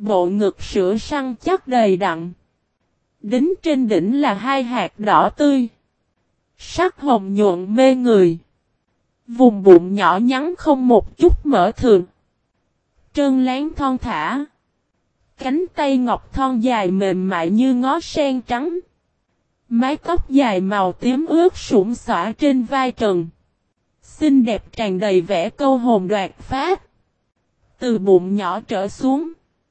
bộ ngực sữa săn chắc đầy đặn. Đính trên đỉnh là hai hạt đỏ tươi. Sắc hồng nhuận mê người. Vùng bụng nhỏ nhắn không một chút mỡ thường. Trơn láng thon thả. Cánh tay ngọc thon dài mềm mại như ngó sen trắng. Mái tóc dài màu tím ướt sũng xõa trên vai trần. Xinh đẹp tràn đầy vẻ câu hồn đoạt phách. Từ bụng nhỏ trở xuống.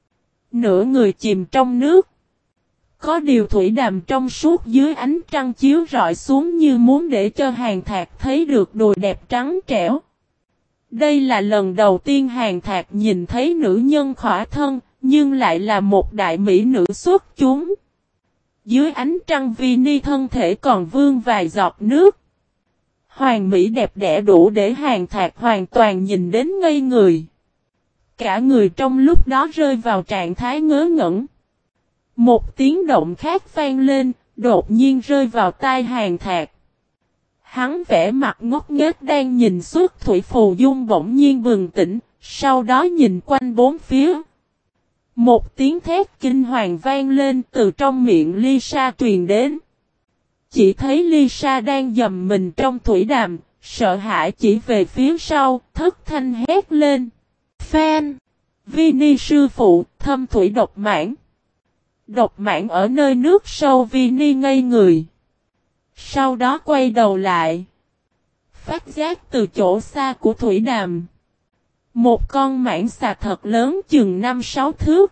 Nửa người chìm trong nước. Có điều thủy đàm trong suốt dưới ánh trăng chiếu rọi xuống như muốn để cho Hàn Thạc thấy được đùi đẹp trắng trẻo. Đây là lần đầu tiên Hàn Thạc nhìn thấy nữ nhân khỏa thân, nhưng lại là một đại mỹ nữ xuất chúng. Dưới ánh trăng Vini thân thể còn vương vài giọt nước. Hoàn mỹ đẹp đẽ đủ để Hàn Thạc hoàn toàn nhìn đến ngây người. Cả người trong lúc đó rơi vào trạng thái ngớ ngẩn. Một tiếng động khác vang lên, đột nhiên rơi vào tai Hàn Thạc. Hắn vẻ mặt ngốc nghếch đang nhìn suốt thủy phù dung bỗng nhiên bừng tỉnh, sau đó nhìn quanh bốn phía. Một tiếng thét kinh hoàng vang lên từ trong miệng Lisa truyền đến. Chỉ thấy Lisa đang dầm mình trong thủy đàm, sợ hãi chỉ về phía sau, thất thanh hét lên. Fan! Vini sư phụ, thâm thủy độc mãn. Độc mãn ở nơi nước sâu Vini ngây người. Sau đó quay đầu lại. Phát giác từ chỗ xa của thủy đàm. Một con mãng xà thật lớn chừng 5-6 thước.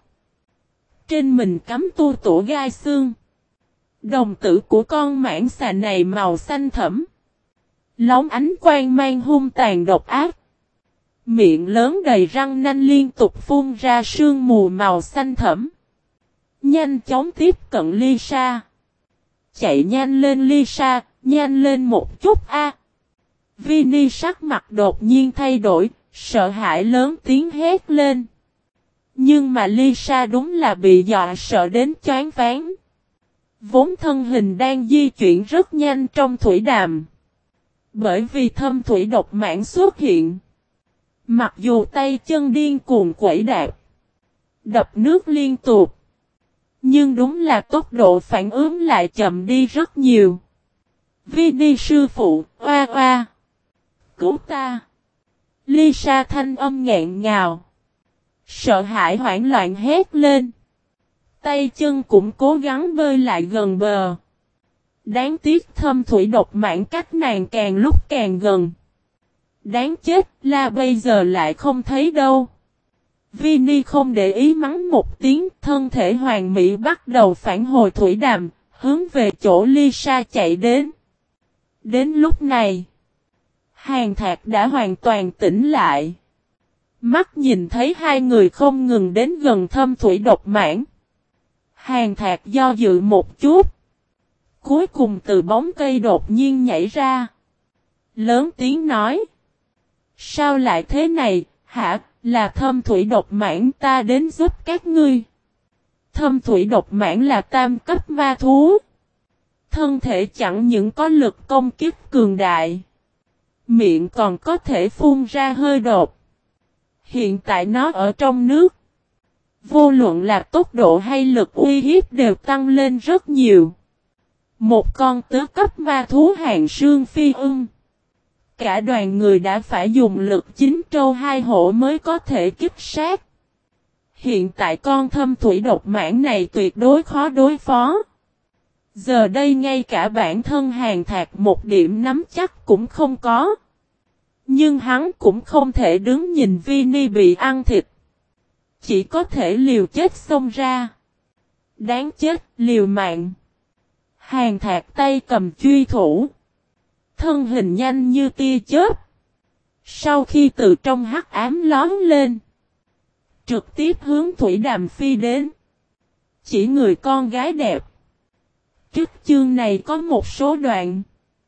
Trên mình cắm tua tủa gai xương. Đồng tử của con mãng xà này màu xanh thẫm. Lóng ánh quang mang hung tàn độc ác. Miệng lớn đầy răng nanh liên tục phun ra sương mù màu xanh thẫm. Nhanh chóng tiếp cận Lisa. Chạy nhanh lên Lisa, nhanh lên một chút a. Vini sắc mặt đột nhiên thay đổi, sợ hãi lớn tiếng hét lên. Nhưng mà Lisa đúng là bị dọa sợ đến choáng váng. Vốn thân hình đang di chuyển rất nhanh trong thủy đàm. Bởi vì thâm thủy độc mãn xuất hiện. Mặc dù tay chân điên cuồng quẩy đạp, đập nước liên tục. Nhưng đúng là tốc độ phản ứng lại chậm đi rất nhiều. Vini sư phụ, oa oa. Cứu ta. Lisa thanh âm nghẹn ngào. Sợ hãi hoảng loạn hét lên. Tay chân cũng cố gắng bơi lại gần bờ. Đáng tiếc thâm thủy độc mãn cách nàng càng lúc càng gần. Đáng chết là bây giờ lại không thấy đâu. Vini không để ý mắng một tiếng, thân thể hoàn mỹ bắt đầu phản hồi thủy đàm, hướng về chỗ Lisa chạy đến. Đến lúc này, Hàn Thạc đã hoàn toàn tỉnh lại. Mắt nhìn thấy hai người không ngừng đến gần thâm thủy độc mãn. Hàn Thạc do dự một chút. Cuối cùng từ bóng cây đột nhiên nhảy ra. Lớn tiếng nói. Sao lại thế này, hả? Là thâm thủy độc mãn ta đến giúp các ngươi. Thâm thủy độc mãn là tam cấp ma thú. Thân thể chẳng những có lực công kích cường đại. Miệng còn có thể phun ra hơi độc. Hiện tại nó ở trong nước. Vô luận là tốc độ hay lực uy hiếp đều tăng lên rất nhiều. Một con tứ cấp ma thú hàng sương phi ưng. Cả đoàn người đã phải dùng lực chín trâu hai hổ mới có thể kích sát. Hiện tại con thâm thủy độc mãn này tuyệt đối khó đối phó. Giờ đây ngay cả bản thân Hàn Thạc một điểm nắm chắc cũng không có. Nhưng hắn cũng không thể đứng nhìn Vini bị ăn thịt. Chỉ có thể liều chết xông ra. Đáng chết, liều mạng. Hàn Thạc tay cầm truy thủ. Thân hình nhanh như tia chớp. Sau khi từ trong hắc ám lón lên. Trực tiếp hướng thủy đàm phi đến. Chỉ người con gái đẹp. Trước chương này có một số đoạn.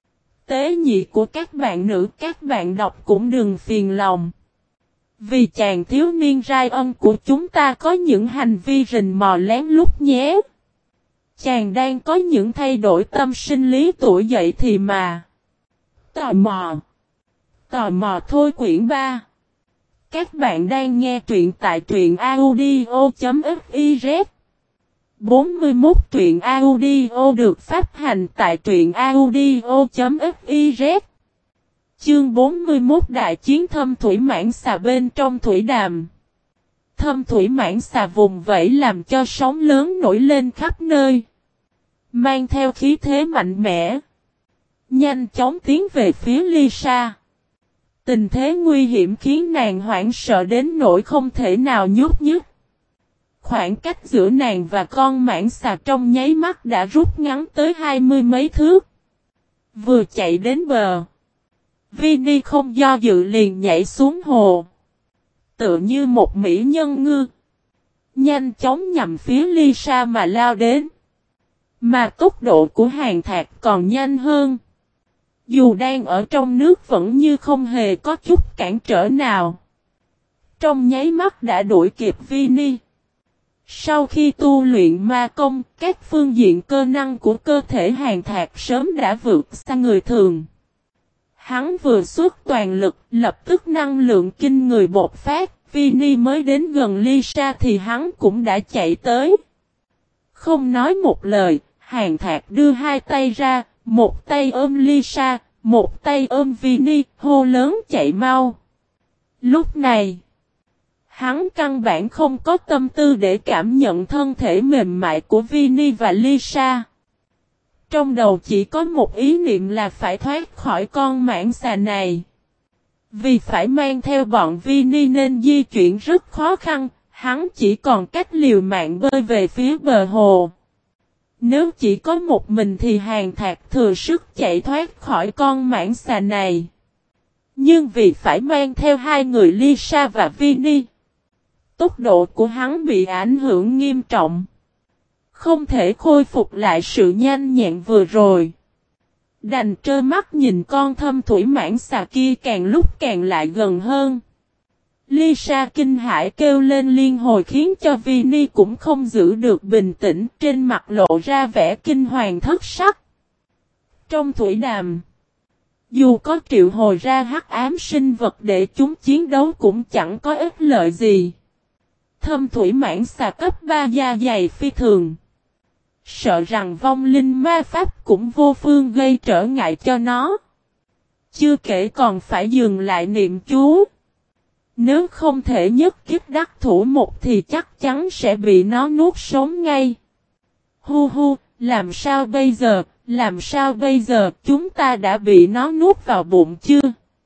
Tế nhị của các bạn nữ các bạn đọc cũng đừng phiền lòng. Vì chàng thiếu niên rai ân của chúng ta có những hành vi rình mò lén lút nhé. Chàng đang có những thay đổi tâm sinh lý tuổi dậy thì mà. Tò mò. Tò mò thôi quyển 3. Các bạn đang nghe truyện tại truyện audio.fiz. 41 truyện audio được phát hành tại truyện audio.fiz. Chương 41 Đại chiến thâm thủy mãng xà bên trong thủy đàm. Thâm thủy mãng xà vùng vẫy làm cho sóng lớn nổi lên khắp nơi, mang theo khí thế mạnh mẽ, nhanh chóng tiến về phía Lisa. Tình thế nguy hiểm khiến nàng hoảng sợ đến nỗi không thể nào nhúc nhích. Khoảng cách giữa nàng và con mãng xà trong nháy mắt đã rút ngắn tới 20 mấy thước. Vừa chạy đến bờ, Vinny không do dự liền nhảy xuống hồ, tựa như một mỹ nhân ngư, nhanh chóng nhằm phía Lisa mà lao đến. Mà tốc độ của Hàn Thạc còn nhanh hơn. Dù đang ở trong nước vẫn như không hề có chút cản trở nào. Trong nháy mắt đã đuổi kịp Vinny. Sau khi tu luyện ma công, các phương diện cơ năng của cơ thể Hàn Thạc sớm đã vượt xa người thường. Hắn vừa xuất toàn lực, lập tức năng lượng kinh người bộc phát, Vinny mới đến gần Lisa thì hắn cũng đã chạy tới. Không nói một lời, Hàn Thạc đưa hai tay ra, một tay ôm Lisa, một tay ôm Vinny, hô lớn chạy mau. Lúc này, hắn căn bản không có tâm tư để cảm nhận thân thể mềm mại của Vinny và Lisa. Trong đầu chỉ có một ý niệm là phải thoát khỏi con mãng xà này. Vì phải mang theo bọn Vinny nên di chuyển rất khó khăn, hắn chỉ còn cách liều mạng bơi về phía bờ hồ. Nếu chỉ có một mình thì Hàn Thạc thừa sức chạy thoát khỏi con mãng xà này. Nhưng vì phải mang theo hai người Lisa và Vinny, tốc độ của hắn bị ảnh hưởng nghiêm trọng. Không thể khôi phục lại sự nhanh nhẹn vừa rồi. Đành trơ mắt nhìn con thâm thủy mãng xà kia càng lúc càng lại gần hơn. Lisa kinh hãi kêu lên liên hồi khiến cho Vinny cũng không giữ được bình tĩnh, trên mặt lộ ra vẻ kinh hoàng thất sắc. Trong thủy đàm, dù có triệu hồi ra hắc ám sinh vật để chúng chiến đấu cũng chẳng có ích lợi gì. Thâm thủy mãng xà cấp 3 da dày phi thường. Sợ rằng vong linh ma pháp cũng vô phương gây trở ngại cho nó. Chưa kể còn phải dừng lại niệm chú. Nếu không thể nhất kiếp đắc thủ một thì chắc chắn sẽ bị nó nuốt sống ngay. Hu hu, làm sao bây giờ, làm sao bây giờ, chúng ta đã bị nó nuốt vào bụng chưa?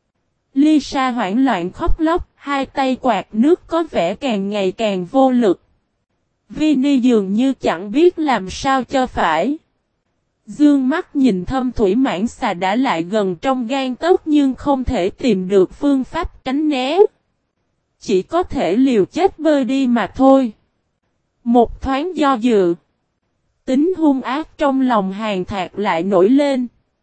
Lisa hoảng loạn khóc lóc, hai tay quạt nước có vẻ càng ngày càng vô lực. Vinny dường như chẳng biết làm sao cho phải. Dương mắt nhìn thâm thủy mãng xà đã lại gần trong gang tấc nhưng không thể tìm được phương pháp tránh né. Chỉ có thể liều chết bơi đi mà thôi. Một thoáng do dự, tính hung ác trong lòng Hàn Thạc lại nổi lên.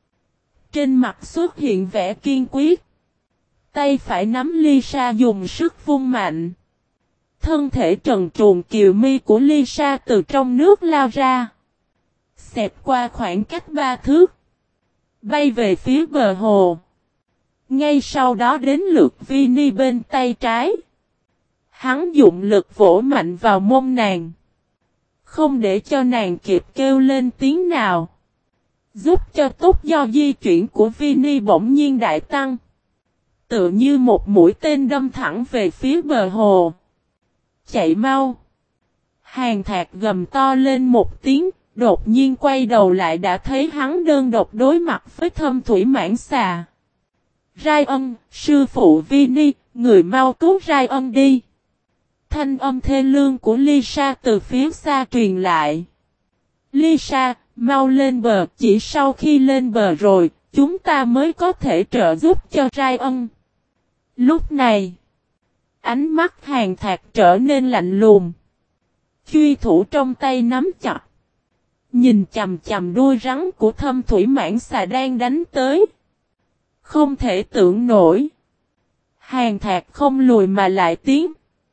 Trên mặt xuất hiện vẻ kiên quyết. Tay phải nắm Lisa dùng sức vung mạnh. Thân thể trần truồng kiều mi của Lisa từ trong nước lao ra. Xẹt qua khoảng cách 3 thước. Bay về phía bờ hồ. Ngay sau đó đến lượt Vinny bên tay trái. Hắn dụng lực vỗ mạnh vào mông nàng. Không để cho nàng kịp kêu lên tiếng nào. Giúp cho tốc do di chuyển của Vinny bỗng nhiên đại tăng. Tựa như một mũi tên đâm thẳng về phía bờ hồ. Chạy mau. Hàn Thạc gầm to lên một tiếng, đột nhiên quay đầu lại đã thấy hắn đơn độc đối mặt với thâm thủy mãng xà. Ryan, sư phụ Vinny, người mau cứu Ryan đi. Thanh âm thê lương của Lisa từ phía xa truyền lại. Lisa, mau lên bờ, chỉ sau khi lên bờ rồi, chúng ta mới có thể trợ giúp cho Ryan. Lúc này, ánh mắt Hàn Thạc trở nên lạnh lùng. Truy thủ trong tay nắm chặt. Nhìn chằm chằm đuôi rắn của thâm thủy mãng xà đang đánh tới. Không thể tưởng nổi. Hàn Thạc không lùi mà lại tiến.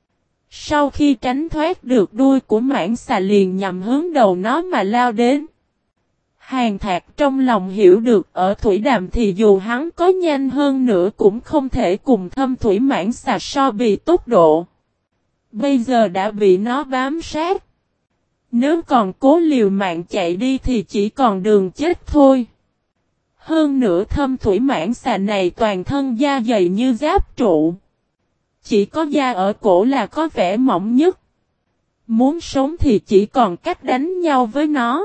Sau khi tránh thoát được đuôi của mãng xà liền nhằm hướng đầu nó mà lao đến. Hàn Thạc trong lòng hiểu được ở thủy đàm thì dù hắn có nhanh hơn nữa cũng không thể cùng thâm thủy mãng xà so bì tốc độ. Bây giờ đã bị nó bám sát. Nếu còn cố liều mạng chạy đi thì chỉ còn đường chết thôi. Hơn nữa thâm thủy mãng xà này toàn thân da dày như giáp trụ. Chỉ có da ở cổ là có vẻ mỏng nhất. Muốn sống thì chỉ còn cách đánh nhau với nó.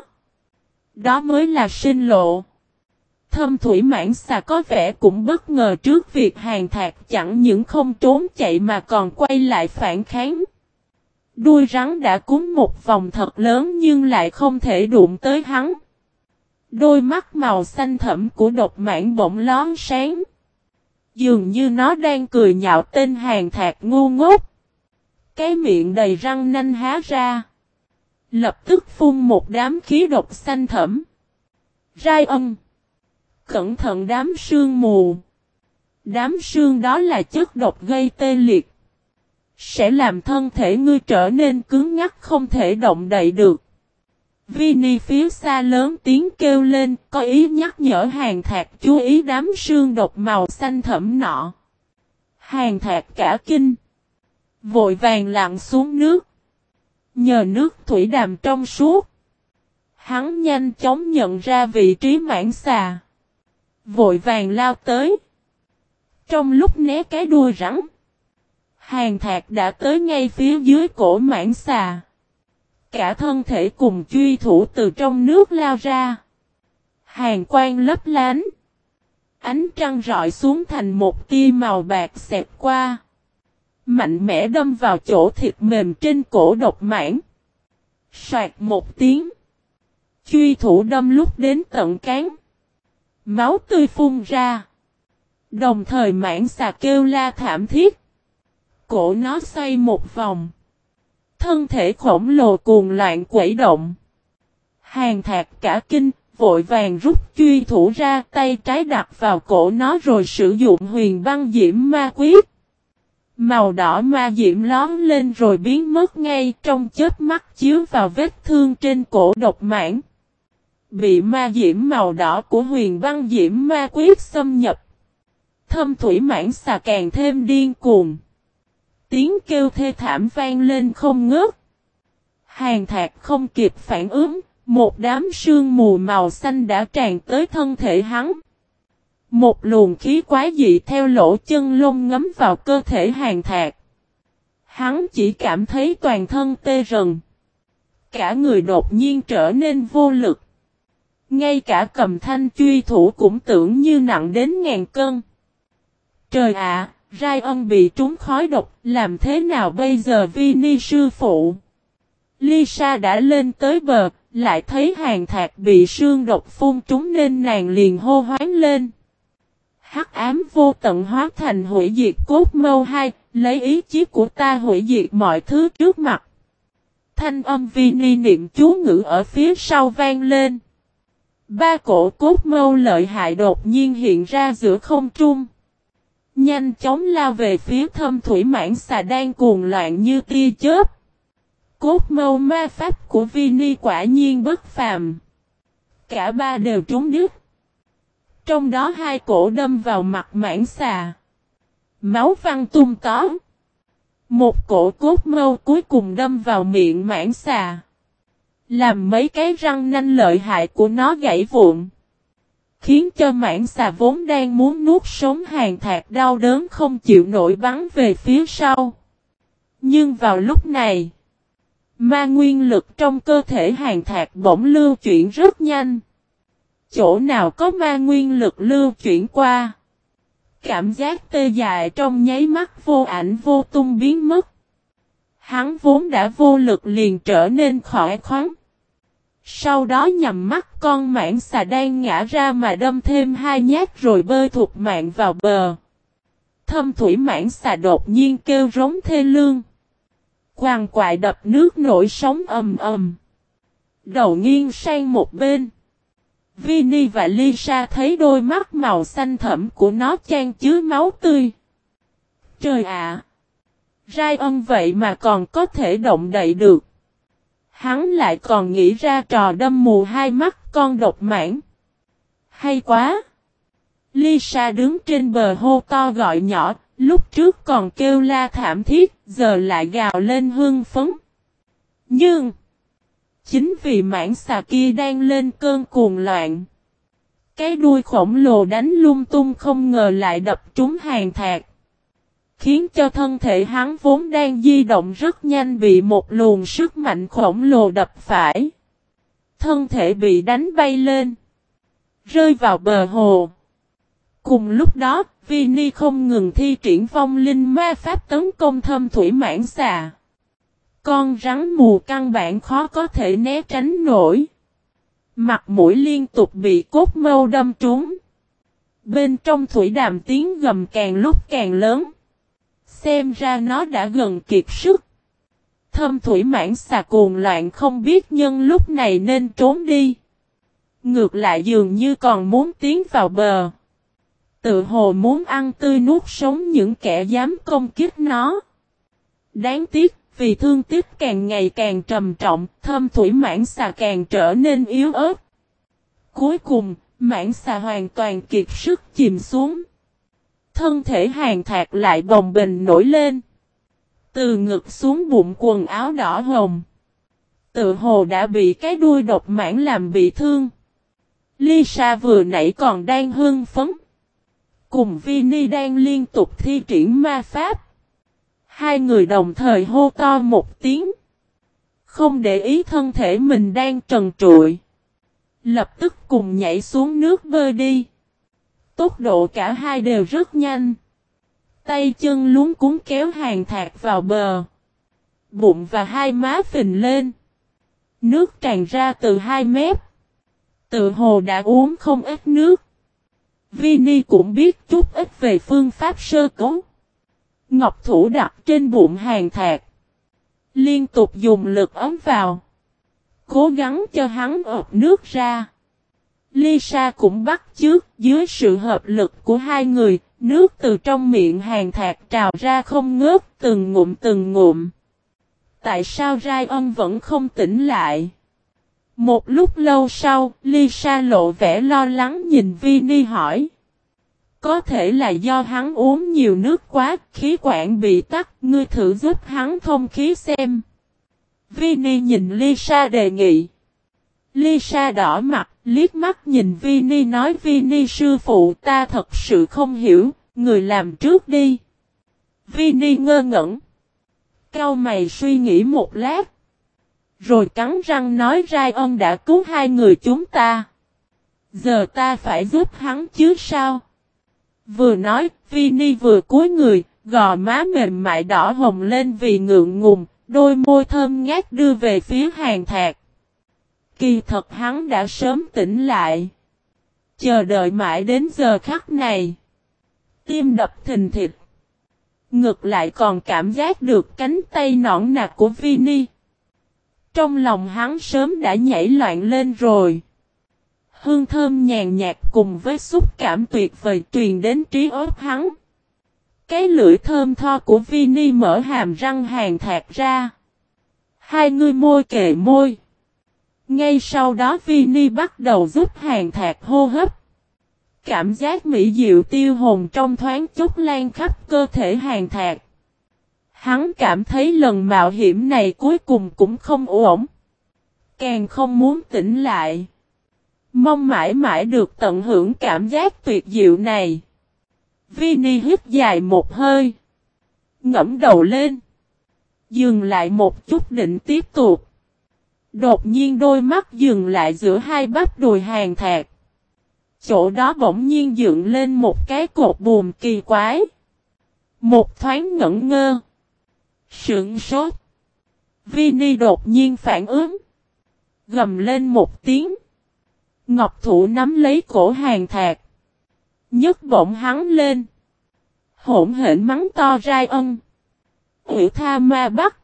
Đó mới là sinh lộ. Thâm thủy mãng xà có vẻ cũng bất ngờ trước việc Hàn Thạc chẳng những không trốn chạy mà còn quay lại phản kháng. Đuôi rắn đã cúm một vòng thật lớn nhưng lại không thể đụng tới hắn. Đôi mắt màu xanh thẫm của độc mãng bỗng lón sáng. Dường như nó đang cười nhạo tên Hàn Thạc ngu ngốc. Cái miệng đầy răng nanh há ra. Lập tức phun một đám khí độc xanh thẫm. Rai ân. Cẩn thận đám sương mù. Đám sương đó là chất độc gây tê liệt. Sẽ làm thân thể ngươi trở nên cứng ngắc không thể động đậy được. Vinny phía xa lớn tiếng kêu lên, có ý nhắc nhở Hàn Thạc chú ý đám sương độc màu xanh thẫm nọ. Hàn Thạc cả kinh. Vội vàng lặn xuống nước. Nhờ nước thủy đàm trong suốt. Hắn nhanh chóng nhận ra vị trí mãng xà. Vội vàng lao tới. Trong lúc né cái đuôi rắn. Hàn Thạc đã tới ngay phía dưới cổ mãng xà. Cả thân thể cùng truy thủ từ trong nước lao ra. Hàn quang lấp lánh. Ánh trăng rọi xuống thành một tia màu bạc xẹt qua. Mạnh mẽ đâm vào chỗ thịt mềm trên cổ độc mãng. Soạt một tiếng. Truy thủ đâm lúc đến tận cán. Máu tươi phun ra. Đồng thời mãng xà kêu la thảm thiết. Cổ nó xoay một vòng. Thân thể khổng lồ cuồng loạn quẩy động. Hàn Thạc cả kinh, vội vàng rút truy thủ ra, tay trái đặt vào cổ nó rồi sử dụng huyền băng diễm ma quyết. Màu đỏ ma diễm lón lên rồi biến mất ngay trong chớp mắt chiếu vào vết thương trên cổ độc mãng. Bị ma diễm màu đỏ của huyền băng diễm ma quyết xâm nhập. Thâm thủy mãng xà càng thêm điên cuồng. Tiếng kêu thê thảm vang lên không ngớt. Hàn Thạc không kịp phản ứng, một đám sương mù màu xanh đã tràn tới thân thể hắn. Một luồng khí quái dị theo lỗ chân lông ngấm vào cơ thể Hàn Thạc. Hắn chỉ cảm thấy toàn thân tê rần. Cả người đột nhiên trở nên vô lực. Ngay cả cầm thanh truy thủ cũng tưởng như nặng đến ngàn cân. Trời ạ! Rai ân bị trúng khói độc, làm thế nào bây giờ Vinny sư phụ? Lisa đã lên tới bờ, lại thấy Hàn Thạc bị sương độc phun trúng nên nàng liền hô hoáng lên. Hắc ám vô tận hóa thành hủy diệt cốt mâu 2, lấy ý chí của ta hủy diệt mọi thứ trước mặt. Thanh âm Vinny niệm chú ngữ ở phía sau vang lên. Ba cổ cốt mâu lợi hại đột nhiên hiện ra giữa không trung. Nhanh chóng lao về phía thâm thủy mãng xà đang cuồng loạn như tia chớp. Cốt mâu ma pháp của Vinny quả nhiên bất phàm. Cả ba đều trúng đích. Trong đó hai cổ đâm vào mặt mãng xà. Máu văng tung tóe. Một cổ cốt mâu cuối cùng đâm vào miệng mãng xà. Làm mấy cái răng nanh lợi hại của nó gãy vụn. Khiến cho mãng xà vốn đang muốn nuốt sống Hàn Thạc đau đớn không chịu nổi bắn về phía sau. Nhưng vào lúc này, ma nguyên lực trong cơ thể Hàn Thạc bỗng lưu chuyển rất nhanh. Chỗ nào có ma nguyên lực lưu chuyển qua. Cảm giác tê dại trong nháy mắt vô ảnh vô tung biến mất. Hắn vốn đã vô lực liền trở nên khỏe khoắn. Sau đó nhằm mắt con mãng xà đang ngã ra mà đâm thêm hai nhát rồi bơi thục mạng vào bờ. Thâm thủy mãng xà đột nhiên kêu rống thê lương. Quằn quại đập nước nổi sóng ầm ầm. Đầu nghiêng sang một bên. Vinny và Lisa thấy đôi mắt màu xanh thẫm của nó chan chứa máu tươi. Trời ạ! Rai ân vậy mà còn có thể động đậy được. Hắn lại còn nghĩ ra trò đâm mù hai mắt con độc mãng. Hay quá! Lisa đứng trên bờ hô to gọi nhỏ, lúc trước còn kêu la thảm thiết, giờ lại gào lên hưng phấn. Nhưng, chính vì mãng xà kia đang lên cơn cuồng loạn. Cái đuôi khổng lồ đánh lung tung không ngờ lại đập trúng Hàn Thạc. Khiến cho thân thể hắn vốn đang di động rất nhanh bị một luồng sức mạnh khổng lồ đập phải. Thân thể bị đánh bay lên. Rơi vào bờ hồ. Cùng lúc đó, Vinny không ngừng thi triển vong linh ma pháp tấn công thâm thủy mãng xà. Con rắn mù căn bản khó có thể né tránh nổi. Mặt mũi liên tục bị cốt mâu đâm trúng. Bên trong thủy đàm tiếng gầm càng lúc càng lớn. Xem ra nó đã gần kiệt sức. Thâm thủy mãng xà cuồng loạn không biết nhân lúc này nên trốn đi. Ngược lại dường như còn muốn tiến vào bờ. Tự hồ muốn ăn tươi nuốt sống những kẻ dám công kích nó. Đáng tiếc, vì thương tích càng ngày càng trầm trọng, thâm thủy mãng xà càng trở nên yếu ớt. Cuối cùng, mãng xà hoàn toàn kiệt sức chìm xuống. Thân thể Hàn Thạc lại bồng bềnh nổi lên. Từ ngực xuống bụng quần áo đỏ hồng. Tự hồ đã bị cái đuôi độc mãng làm bị thương. Lisa vừa nãy còn đang hưng phấn. Cùng Vinny đang liên tục thi triển ma pháp. Hai người đồng thời hô to một tiếng. Không để ý thân thể mình đang trần trụi. Lập tức cùng nhảy xuống nước bơi đi. Tốc độ cả hai đều rất nhanh. Tay chân luống cuống kéo Hàn Thạc vào bờ. Bụng và hai má phình lên. Nước tràn ra từ hai mép. Tự hồ đã uống không ít nước. Vinny cũng biết chút ít về phương pháp sơ cứu. Ngọc thủ đặt trên bụng Hàn Thạc. Liên tục dùng lực ấm vào. Cố gắng cho hắn ợp nước ra. Lisa cũng bắt chước dưới sự hợp lực của hai người. Nước từ trong miệng Hàn Thạc trào ra không ngớt từng ngụm từng ngụm. Tại sao Ryan vẫn không tỉnh lại? Một lúc lâu sau, Lisa lộ vẻ lo lắng nhìn Vinny hỏi. Có thể là do hắn uống nhiều nước quá, khí quản bị tắc, ngươi thử giúp hắn thông khí xem. Vinny nhìn Lisa đề nghị. Lisa đỏ mặt, liếc mắt nhìn Vinny nói Vinny sư phụ ta thật sự không hiểu, người làm trước đi. Vinny ngơ ngẩn. Cau mày suy nghĩ một lát. Rồi cắn răng nói Ryan đã cứu hai người chúng ta. Giờ ta phải giúp hắn chứ sao? Vừa nói, Vinny vừa cúi người, gò má mềm mại đỏ hồng lên vì ngượng ngùng, đôi môi thơm ngát đưa về phía Hàn Thạc. Kỳ thật hắn đã sớm tỉnh lại. Chờ đợi mãi đến giờ khắc này. Tim đập thình thịch. Ngực lại còn cảm giác được cánh tay nõn nà của Vinny. Trong lòng hắn sớm đã nhảy loạn lên rồi. Hương thơm nhàn nhạt cùng với xúc cảm tuyệt vời truyền đến trí óc hắn. Cái lưỡi thơm tho của Vinny mở hàm răng Hàn Thạc ra. Hai người môi kề môi. Ngay sau đó Vinny bắt đầu giúp Hàn Thạc hô hấp. Cảm giác mỹ diệu tiêu hồn trong thoáng chốc lan khắp cơ thể Hàn Thạc. Hắn cảm thấy lần mạo hiểm này cuối cùng cũng không ổn. Càng không muốn tỉnh lại. Mong mãi mãi được tận hưởng cảm giác tuyệt diệu này. Vinny hít dài một hơi. Ngẫm đầu lên. Dừng lại một chút định tiếp tục. Đột nhiên đôi mắt dừng lại giữa hai bắp đùi Hàn Thạc. Chỗ đó bỗng nhiên dựng lên một cái cột buồm kỳ quái. Một thoáng ngẩn ngơ. Sững sốt. Vinny đột nhiên phản ứng. Gầm lên một tiếng. Ngọc thủ nắm lấy cổ Hàn Thạc. Nhấc bổng hắn lên. Hỗn hển mắng to Ryan. Ủy tha ma bắt.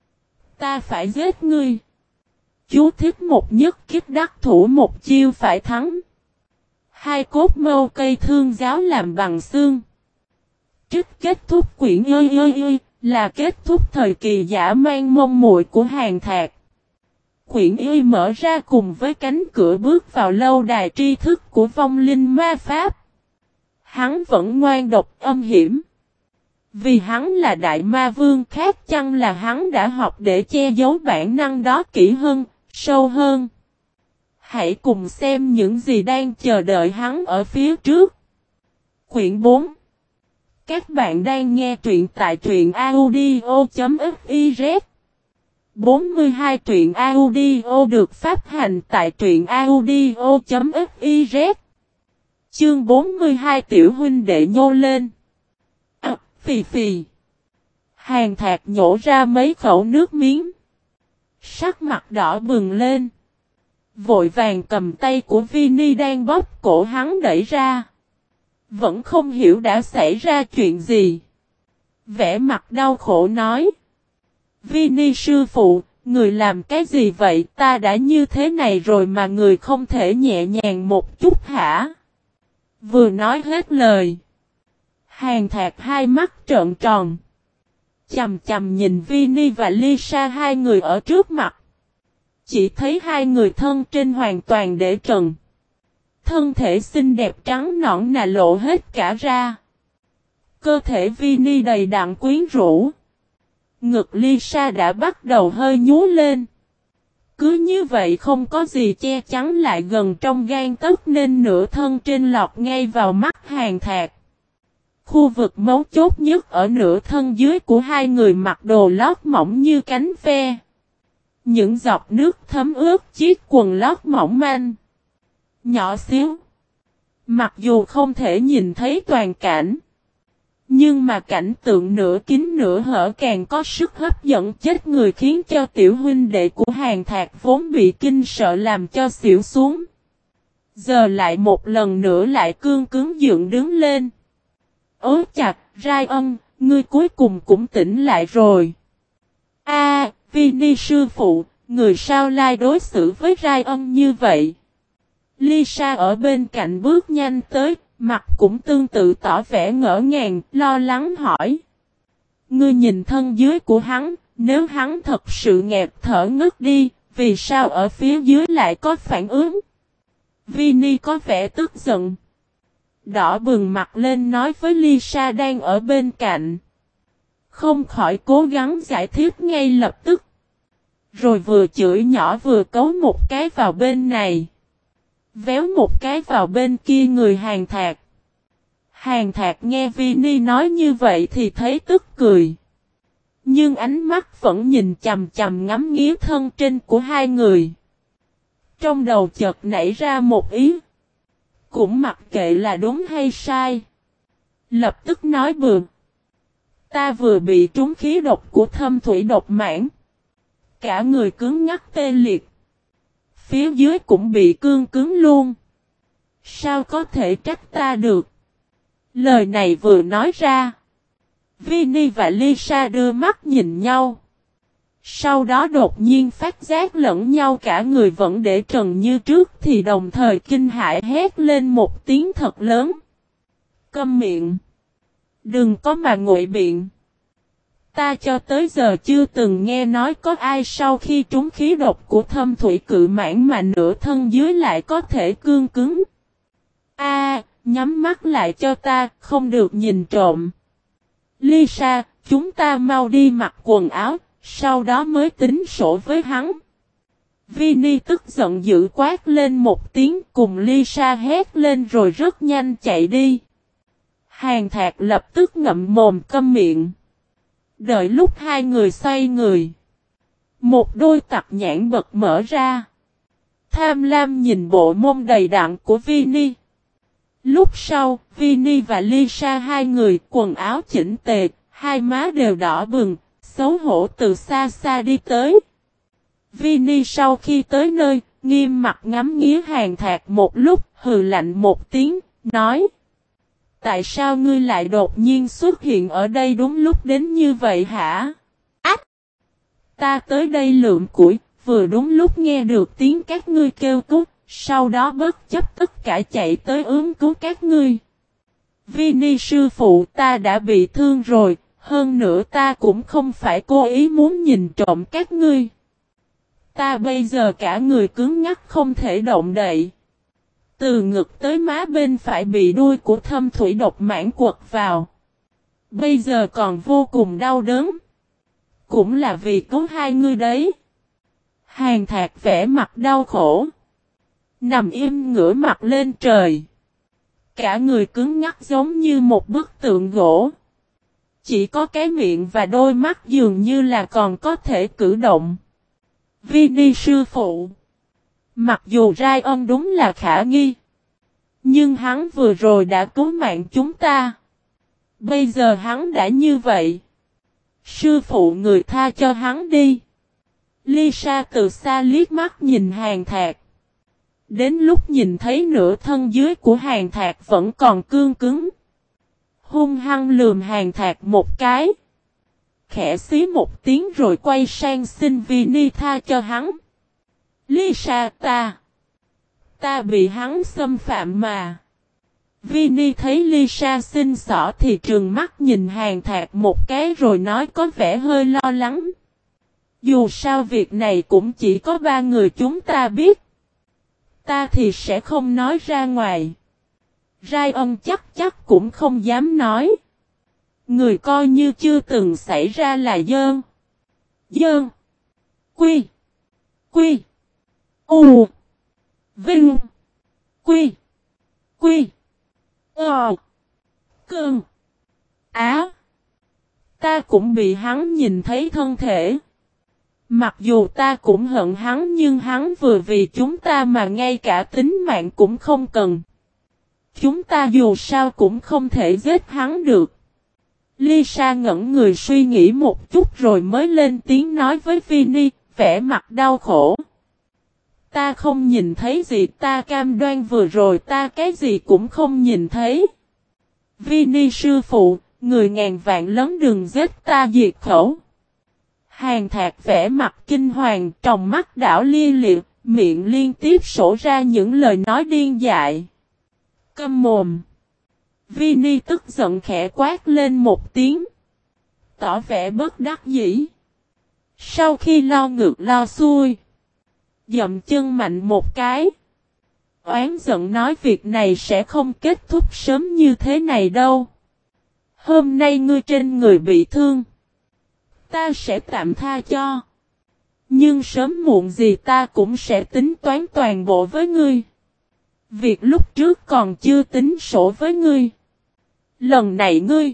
Ta phải giết ngươi. Chú thích một nhất kiếp đắc thủ một chiêu phải thắng. Hai cốt mâu cây thương giáo làm bằng xương. Trích kết thúc quyển ơi là kết thúc thời kỳ dã man mông muội của Hàn Thạc. quyển y mở ra cùng với cánh cửa bước vào lâu đài tri thức của vong linh ma pháp. Hắn vẫn ngoan độc âm hiểm. Vì hắn là đại ma vương, khác chăng là hắn đã học để che giấu bản năng đó kỹ hơn, sâu hơn. Hãy cùng xem những gì đang chờ đợi hắn ở phía trước. Quyển 4. Các bạn đang nghe truyện tại truyện audio.fiz. 42 truyện audio được phát hành tại truyện audio.fiz. Chương 42 tiểu huynh đệ nhô lên. Phì phì. Hàn Thạc nhổ ra mấy khẩu nước miếng. Sắc mặt đỏ bừng lên. Vội vàng cầm tay của Vini đang bóp cổ hắn đẩy ra. Vẫn không hiểu đã xảy ra chuyện gì. Vẻ mặt đau khổ nói. Vini sư phụ, người làm cái gì vậy? Ta đã như thế này rồi mà người không thể nhẹ nhàng một chút hả? Vừa nói hết lời. Hàn Thạc hai mắt trợn tròn. Chầm chầm nhìn Vini và Lisa hai người ở trước mặt. Chỉ thấy hai người thân trên hoàn toàn để trần. Thân thể xinh đẹp trắng nõn nà lộ hết cả ra. Cơ thể Vini đầy đặn quyến rũ. Ngực Lisa đã bắt đầu hơi nhú lên. Cứ như vậy không có gì che chắn lại gần trong gan tấc nên nửa thân trên lọt ngay vào mắt Hàn Thạc. Khu vực mấu chốt nhất ở nửa thân dưới của hai người mặc đồ lót mỏng như cánh ve. Những giọt nước thấm ướt chiếc quần lót mỏng manh. Nhỏ xíu. Mặc dù không thể nhìn thấy toàn cảnh. Nhưng mà cảnh tượng nửa kín nửa hở càng có sức hấp dẫn chết người khiến cho tiểu huynh đệ của Hàn Thạc vốn bị kinh sợ làm cho xỉu xuống. Giờ lại một lần nữa lại cương cứng dựng đứng lên. Ố chặt, Ryan, ngươi cuối cùng cũng tỉnh lại rồi. Vini sư phụ, người sao lại đối xử với Ryan như vậy? Lisa ở bên cạnh bước nhanh tới, mặt cũng tương tự tỏ vẻ ngỡ ngàng, lo lắng hỏi. Ngươi nhìn thân dưới của hắn, nếu hắn thật sự nghẹt thở ngất đi, vì sao ở phía dưới lại có phản ứng? Vini có vẻ tức giận. Đỏ bừng mặt lên nói với Lisa đang ở bên cạnh. Không khỏi cố gắng giải thích ngay lập tức. Rồi vừa chửi nhỏ vừa cấu một cái vào bên này. Véo một cái vào bên kia người Hàn Thạc. Hàn Thạc nghe Vini nói như vậy thì thấy tức cười. Nhưng ánh mắt vẫn nhìn chằm chằm ngắm nghía thân trên của hai người. Trong đầu chợt nảy ra một ý. Cũng mặc kệ là đúng hay sai. Lập tức nói bừa. Ta vừa bị trúng khí độc của thâm thủy độc mãn. Cả người cứng ngắc tê liệt. Phía dưới cũng bị cương cứng luôn. Sao có thể trách ta được? Lời này vừa nói ra. Vini và Lisa đưa mắt nhìn nhau. Sau đó đột nhiên phát giác lẫn nhau cả người vẫn để trần như trước thì đồng thời kinh hãi hét lên một tiếng thật lớn. Câm miệng. Đừng có mà ngụy biện. Ta cho tới giờ chưa từng nghe nói có ai sau khi trúng khí độc của thâm thủy cự mãn mà nửa thân dưới lại có thể cương cứng. Nhắm mắt lại cho ta, không được nhìn trộm. Lisa, chúng ta mau đi mặc quần áo, sau đó mới tính sổ với hắn. Vini tức giận dữ quát lên một tiếng cùng Lisa hét lên rồi rất nhanh chạy đi. Hàn Thạc lập tức ngậm mồm câm miệng. Đợi lúc hai người xoay người. Một đôi tặc nhãn bật mở ra. Tham lam nhìn bộ mông đầy đặn của Vini. Lúc sau, Vini và Lisa hai người quần áo chỉnh tề, hai má đều đỏ bừng, xấu hổ từ xa xa đi tới. Vini sau khi tới nơi, nghiêm mặt ngắm nghía Hàn Thạc một lúc, hừ lạnh một tiếng, nói. Tại sao ngươi lại đột nhiên xuất hiện ở đây đúng lúc đến như vậy hả? Ách! Ta tới đây lượm củi, vừa đúng lúc nghe được tiếng các ngươi kêu cứu, sau đó bất chấp tất cả chạy tới ứng cứu các ngươi. Vini sư phụ ta đã bị thương rồi, hơn nữa ta cũng không phải cố ý muốn nhìn trộm các ngươi. Ta bây giờ cả người cứng ngắc không thể động đậy. Từ ngực tới má bên phải bị đuôi của thâm thủy độc mãng quật vào. Bây giờ còn vô cùng đau đớn. Cũng là vì cứu hai ngươi đấy. Hàn Thạc vẻ mặt đau khổ. Nằm im ngửa mặt lên trời. Cả người cứng ngắc giống như một bức tượng gỗ. Chỉ có cái miệng và đôi mắt dường như là còn có thể cử động. Vini sư phụ. Mặc dù Rai ân đúng là khả nghi. Nhưng hắn vừa rồi đã cứu mạng chúng ta. Bây giờ hắn đã như vậy. Sư phụ người tha cho hắn đi. Lisa từ xa liếc mắt nhìn Hàn Thạc. Đến lúc nhìn thấy nửa thân dưới của Hàn Thạc vẫn còn cương cứng. Hung hăng lườm Hàn Thạc một cái. Khẽ xí một tiếng rồi quay sang xin Vini tha cho hắn. Lisa ta bị hắn xâm phạm mà. Vini thấy Lisa xinh xỏ thì trừng mắt nhìn Hàn Thạc một cái rồi nói có vẻ hơi lo lắng. Dù sao việc này cũng chỉ có ba người chúng ta biết. Ta thì sẽ không nói ra ngoài. Rai ân chắc cũng không dám nói. Người coi như chưa từng xảy ra là dơn. Quy. Vinh. Quy. Cơn. Ta cũng bị hắn nhìn thấy thân thể. Mặc dù ta cũng hận hắn nhưng hắn vừa vì chúng ta mà ngay cả tính mạng cũng không cần. Chúng ta dù sao cũng không thể giết hắn được. Lisa ngẩn người suy nghĩ một chút rồi mới lên tiếng nói với Vini, vẻ mặt đau khổ. Ta không nhìn thấy gì, ta cam đoan vừa rồi ta cái gì cũng không nhìn thấy. Vini sư phụ, người ngàn vạn lớn đừng giết ta diệt khẩu. Hàn Thạc vẻ mặt kinh hoàng, tròng mắt đảo lia lịa, miệng liên tiếp sổ ra những lời nói điên dại. Câm mồm. Vini tức giận khẽ quát lên một tiếng. Tỏ vẻ bất đắc dĩ. Sau khi lo ngược lo xuôi. Dậm chân mạnh một cái. Oán giận nói việc này sẽ không kết thúc sớm như thế này đâu. Hôm nay ngươi trên người bị thương. Ta sẽ tạm tha cho. Nhưng sớm muộn gì ta cũng sẽ tính toán toàn bộ với ngươi. Việc lúc trước còn chưa tính sổ với ngươi. Lần này ngươi.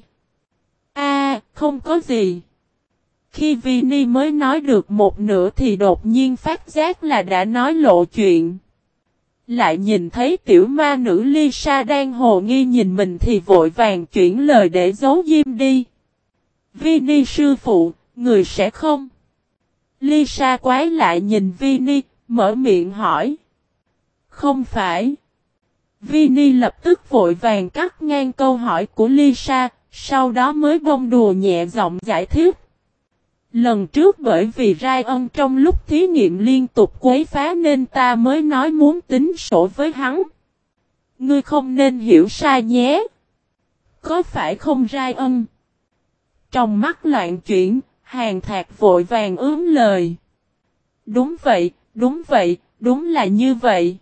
Không có gì. Khi Vini mới nói được một nửa thì đột nhiên phát giác là đã nói lộ chuyện. Lại nhìn thấy tiểu ma nữ Lisa đang hồ nghi nhìn mình thì vội vàng chuyển lời để giấu diêm đi. Vini sư phụ, người sẽ không? Lisa quái lại nhìn Vini, mở miệng hỏi. Không phải. Vini lập tức vội vàng cắt ngang câu hỏi của Lisa, sau đó mới bông đùa nhẹ giọng giải thích. Lần trước bởi vì Rai ân trong lúc thí nghiệm liên tục quấy phá nên ta mới nói muốn tính sổ với hắn. Ngươi không nên hiểu sai nhé. Có phải không Rai ân? Trong mắt loạn chuyển, Hàn Thạc vội vàng ướm lời. Đúng vậy, đúng là như vậy.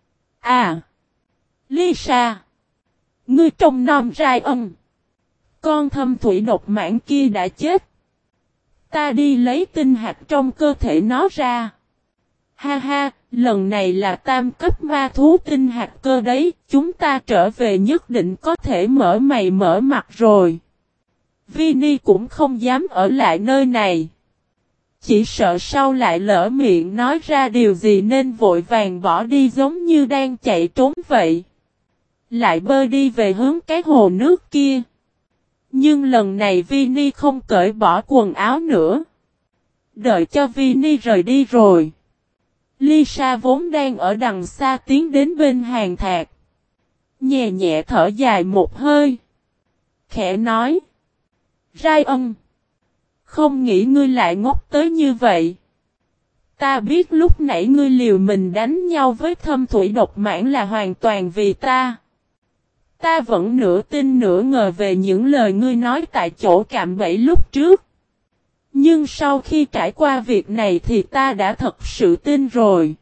Lisa. Ngươi trông nom Rai ân. Con thâm thủy độc mãng kia đã chết. Ta đi lấy tinh hạt trong cơ thể nó ra. Ha, lần này là tam cấp ma thú tinh hạt cơ đấy, chúng ta trở về nhất định có thể mở mày mở mặt rồi. Vini cũng không dám ở lại nơi này. Chỉ sợ sau lại lỡ miệng nói ra điều gì nên vội vàng bỏ đi giống như đang chạy trốn vậy. Lại bơi đi về hướng cái hồ nước kia. Nhưng lần này Vini không cởi bỏ quần áo nữa. Đợi cho Vini rời đi rồi. Lisa vốn đang ở đằng xa tiến đến bên Hàn Thạc. Nhẹ nhẹ thở dài một hơi. Khẽ nói. Rai ân. Không nghĩ ngươi lại ngốc tới như vậy. Ta biết lúc nãy ngươi liều mình đánh nhau với thâm thủy độc mãng là hoàn toàn vì ta. Ta vẫn nửa tin nửa ngờ về những lời ngươi nói tại chỗ cạm bẫy lúc trước. Nhưng sau khi trải qua việc này thì ta đã thật sự tin rồi.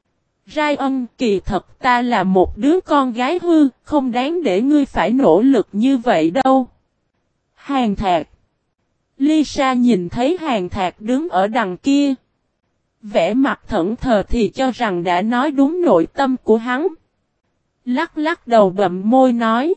Ryan, kỳ thật ta là một đứa con gái hư, không đáng để ngươi phải nỗ lực như vậy đâu. Hàng Thạc. Lisa nhìn thấy Hàng Thạc đứng ở đằng kia. Vẻ mặt thẫn thờ thì cho rằng đã nói đúng nội tâm của hắn. Lắc lắc đầu bậm môi nói.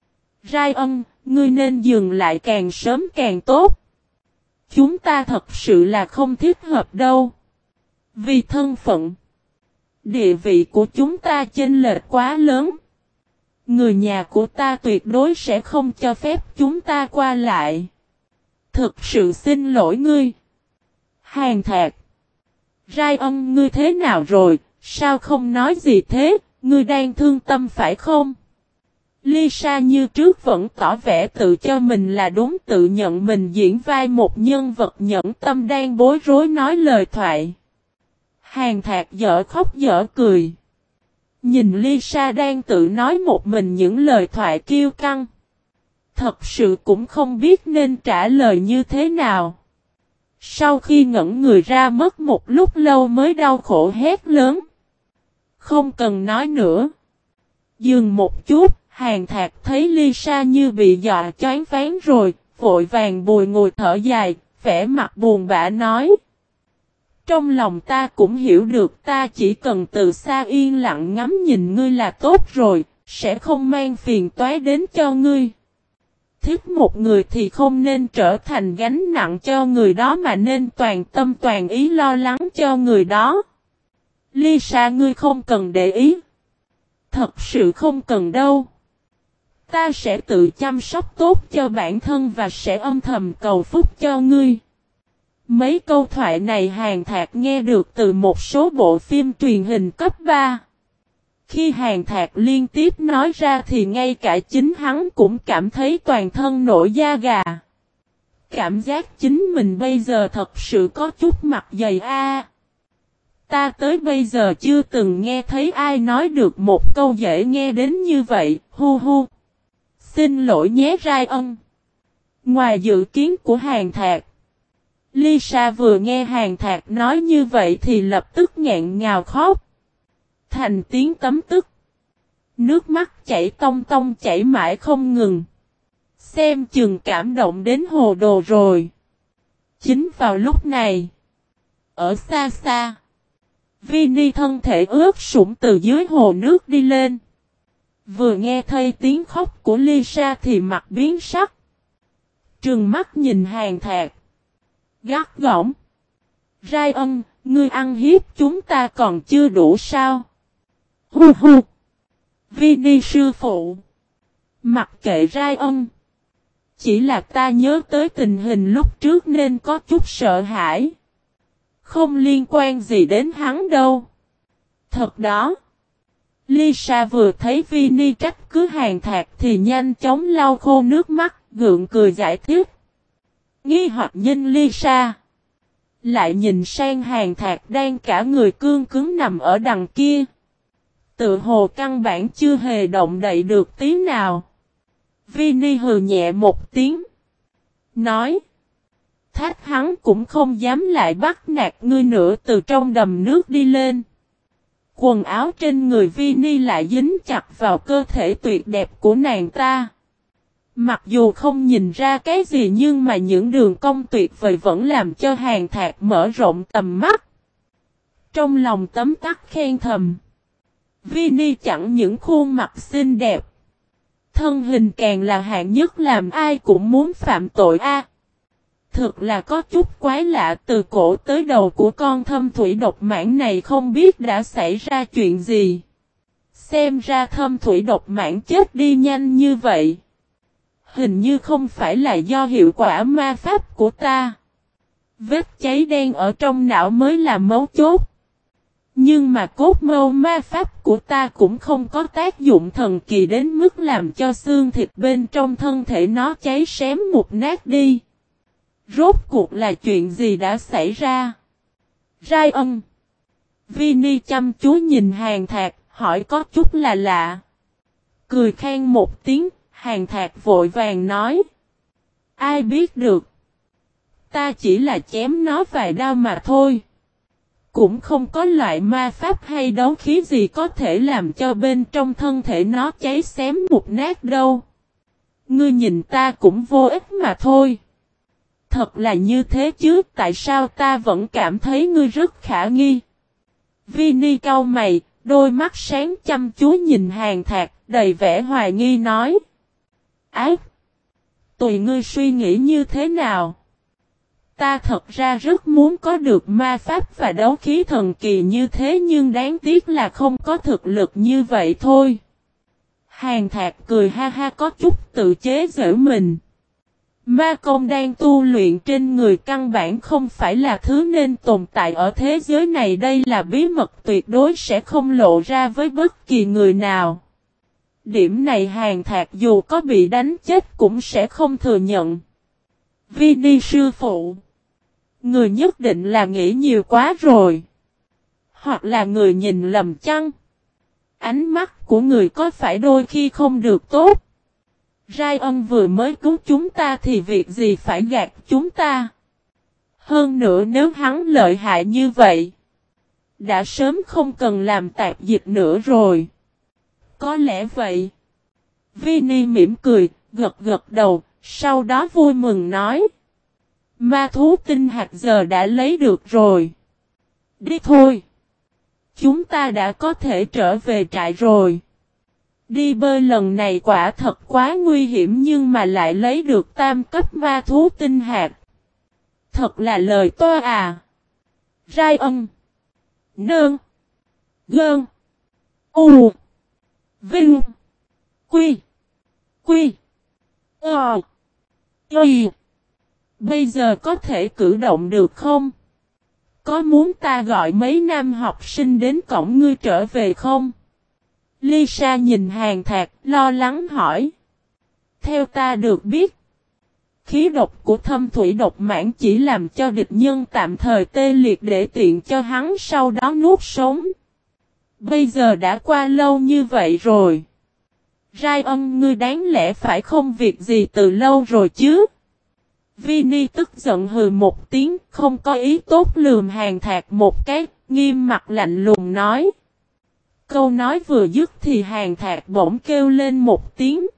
Ryan, ngươi nên dừng lại càng sớm càng tốt. Chúng ta thật sự là không thích hợp đâu. Vì thân phận, địa vị của chúng ta chênh lệch quá lớn. Người nhà của ta tuyệt đối sẽ không cho phép chúng ta qua lại. Thực sự xin lỗi ngươi. Hàng Thạc. Ryan, ngươi thế nào rồi, sao không nói gì thế, ngươi đang thương tâm phải không? Lisa như trước vẫn tỏ vẻ tự cho mình là đúng, tự nhận mình diễn vai một nhân vật nhẫn tâm đang bối rối nói lời thoại. Hàng Thạc dở khóc dở cười. Nhìn Lisa đang tự nói một mình những lời thoại kiêu căng. Thật sự cũng không biết nên trả lời như thế nào. Sau khi ngẩn người ra mất một lúc lâu mới đau khổ hét lớn. Không cần nói nữa. Dừng một chút, Hàng Thạc thấy Lisa như bị dọa choáng váng rồi, vội vàng bùi ngồi thở dài, vẻ mặt buồn bã nói. Trong lòng ta cũng hiểu được, ta chỉ cần từ xa yên lặng ngắm nhìn ngươi là tốt rồi, sẽ không mang phiền toái đến cho ngươi. Thích một người thì không nên trở thành gánh nặng cho người đó mà nên toàn tâm toàn ý lo lắng cho người đó. Lisa, ngươi không cần để ý. Thật sự không cần đâu. Ta sẽ tự chăm sóc tốt cho bản thân và sẽ âm thầm cầu phúc cho ngươi. Mấy câu thoại này Hàng Thạc nghe được từ một số bộ phim truyền hình cấp 3. Khi Hàng Thạc liên tiếp nói ra thì ngay cả chính hắn cũng cảm thấy toàn thân nổi da gà. Cảm giác chính mình bây giờ thật sự có chút mặt dày a. Ta tới bây giờ chưa từng nghe thấy ai nói được một câu dễ nghe đến như vậy, hu hu. Xin lỗi nhé Ryan. Ngoài dự kiến của Hàng Thạc, Lisa vừa nghe Hàng Thạc nói như vậy thì lập tức nghẹn ngào khóc. Thành tiếng tấm tức. Nước mắt chảy tông tông chảy mãi không ngừng. Xem chừng cảm động đến hồ đồ rồi. Chính vào lúc này, ở xa xa, Vinny thân thể ướt sũng từ dưới hồ nước đi lên. Vừa nghe thấy tiếng khóc của Lisa thì mặt biến sắc. Trừng mắt nhìn Hàng Thạc. Gắt gỏng. Ryan, ngươi ăn hiếp chúng ta còn chưa đủ sao? Hu hu. Vinny sư phụ. Mặc kệ Ryan. Chỉ là ta nhớ tới tình hình lúc trước nên có chút sợ hãi. Không liên quan gì đến hắn đâu. Thật đó. Lisa vừa thấy Vinny trách cứ Hàng Thạc thì nhanh chóng lau khô nước mắt, gượng cười giải thích. Nghi hoặc nhìn Lisa. Lại nhìn sang Hàng Thạc đang cả người cương cứng nằm ở đằng kia. Tự hồ căn bản chưa hề động đậy được tí nào. Vinny hừ nhẹ một tiếng. Nói. Thách hắn cũng không dám lại bắt nạt ngươi nữa, từ trong đầm nước đi lên. Quần áo trên người Vinny lại dính chặt vào cơ thể tuyệt đẹp của nàng ta. Mặc dù không nhìn ra cái gì nhưng mà những đường cong tuyệt vời vẫn làm cho Hàng Thạc mở rộng tầm mắt. Trong lòng tấm tắc khen thầm. Vinny chẳng những khuôn mặt xinh đẹp. Thân hình càng là hạng nhất làm ai cũng muốn phạm tội a. Thực là có chút quái lạ, từ cổ tới đầu của con thâm thủy độc mãng này không biết đã xảy ra chuyện gì. Xem ra thâm thủy độc mãng chết đi nhanh như vậy. Hình như không phải là do hiệu quả ma pháp của ta. Vết cháy đen ở trong não mới là mấu chốt. Nhưng mà cốt mâu ma pháp của ta cũng không có tác dụng thần kỳ đến mức làm cho xương thịt bên trong thân thể nó cháy xém mục nát đi. Rốt cuộc là chuyện gì đã xảy ra? Ryan. Vinny chăm chú nhìn Hàng Thạc, hỏi có chút là lạ. Cười khen một tiếng, Hàng Thạc vội vàng nói. Ai biết được. Ta chỉ là chém nó vài đao mà thôi. Cũng không có loại ma pháp hay đấu khí gì có thể làm cho bên trong thân thể nó cháy xém mục nát đâu. Ngươi nhìn ta cũng vô ích mà thôi. Thật là như thế chứ, tại sao ta vẫn cảm thấy ngươi rất khả nghi? Vinny cau mày, đôi mắt sáng chăm chú nhìn Hàn Thạc, đầy vẻ hoài nghi nói. Ác! Tùy ngươi suy nghĩ như thế nào? Ta thật ra rất muốn có được ma pháp và đấu khí thần kỳ như thế nhưng đáng tiếc là không có thực lực như vậy thôi. Hàn Thạc cười ha ha có chút tự chế giễu mình. Ma công đang tu luyện trên người căn bản không phải là thứ nên tồn tại ở thế giới này, đây là bí mật tuyệt đối sẽ không lộ ra với bất kỳ người nào. Điểm này Hàn Thạc dù có bị đánh chết cũng sẽ không thừa nhận. Vinny sư phụ. Người nhất định là nghĩ nhiều quá rồi. Hoặc là người nhìn lầm chăng? Ánh mắt của người có phải đôi khi không được tốt? Ryan vừa mới cứu chúng ta thì việc gì phải gạt chúng ta? Hơn nữa nếu hắn lợi hại như vậy, đã sớm không cần làm tạp dịch nữa rồi. Có lẽ vậy. Vinny mỉm cười, gật gật đầu, sau đó vui mừng nói. Ma thú tinh hạt giờ đã lấy được rồi. Đi thôi. Chúng ta đã có thể trở về trại rồi. Đi bơi lần này quả thật quá nguy hiểm nhưng mà lại lấy được tam cấp ma thú tinh hạt. Thật là lời toa à. Ryan. Nương. Gơn. U. Vinh. Quy. Quy. Ờ. Y. Bây giờ có thể cử động được không? Có muốn ta gọi mấy nam học sinh đến cổng ngươi trở về không? Lisa nhìn Hàn Thạc lo lắng hỏi. Theo ta được biết, khí độc của thâm thủy độc mãn chỉ làm cho địch nhân tạm thời tê liệt để tiện cho hắn sau đó nuốt sống. Bây giờ đã qua lâu như vậy rồi. Ryan, ngươi đáng lẽ phải không việc gì từ lâu rồi chứ? Vinny tức giận hừ một tiếng, không có ý tốt lườm Hàn Thạc một cái, nghiêm mặt lạnh lùng nói. Câu nói vừa dứt thì Hàn Thạc bỗng kêu lên một tiếng.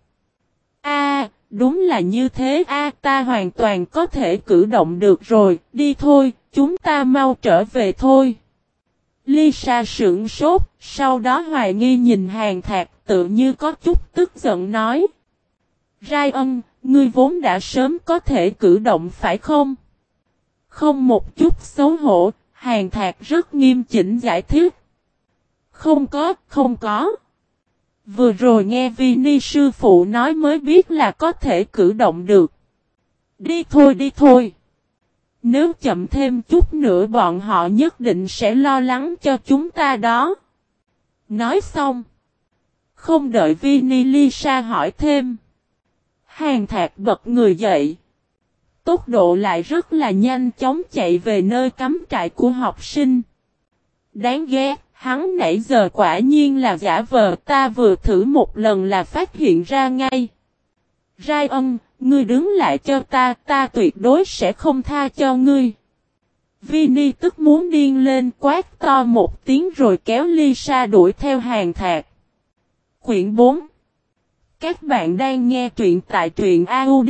Đúng là như thế ta hoàn toàn có thể cử động được rồi, đi thôi, chúng ta mau trở về thôi. Lisa sững sốt, sau đó hoài nghi nhìn Hàn Thạc tự như có chút tức giận nói. Ryan, ngươi vốn đã sớm có thể cử động phải không? Không một chút xấu hổ, Hàn Thạc rất nghiêm chỉnh giải thích. Không có. Vừa rồi nghe Vinny sư phụ nói mới biết là có thể cử động được. Đi thôi. Nếu chậm thêm chút nữa bọn họ nhất định sẽ lo lắng cho chúng ta đó. Nói xong. Không đợi Vinny Lisa hỏi thêm. Hàn Thạc bật người dậy. Tốc độ lại rất là nhanh chóng chạy về nơi cắm trại của học sinh. Đáng ghét, hắn nãy giờ quả nhiên là giả vờ, ta vừa thử một lần là phát hiện ra ngay. Ryan, ngươi đứng lại cho ta tuyệt đối sẽ không tha cho ngươi. Vinny tức muốn điên lên quát to một tiếng rồi kéo Lisa đuổi theo Hàn Thạc. Quyển 4. Các bạn đang nghe truyện tại truyện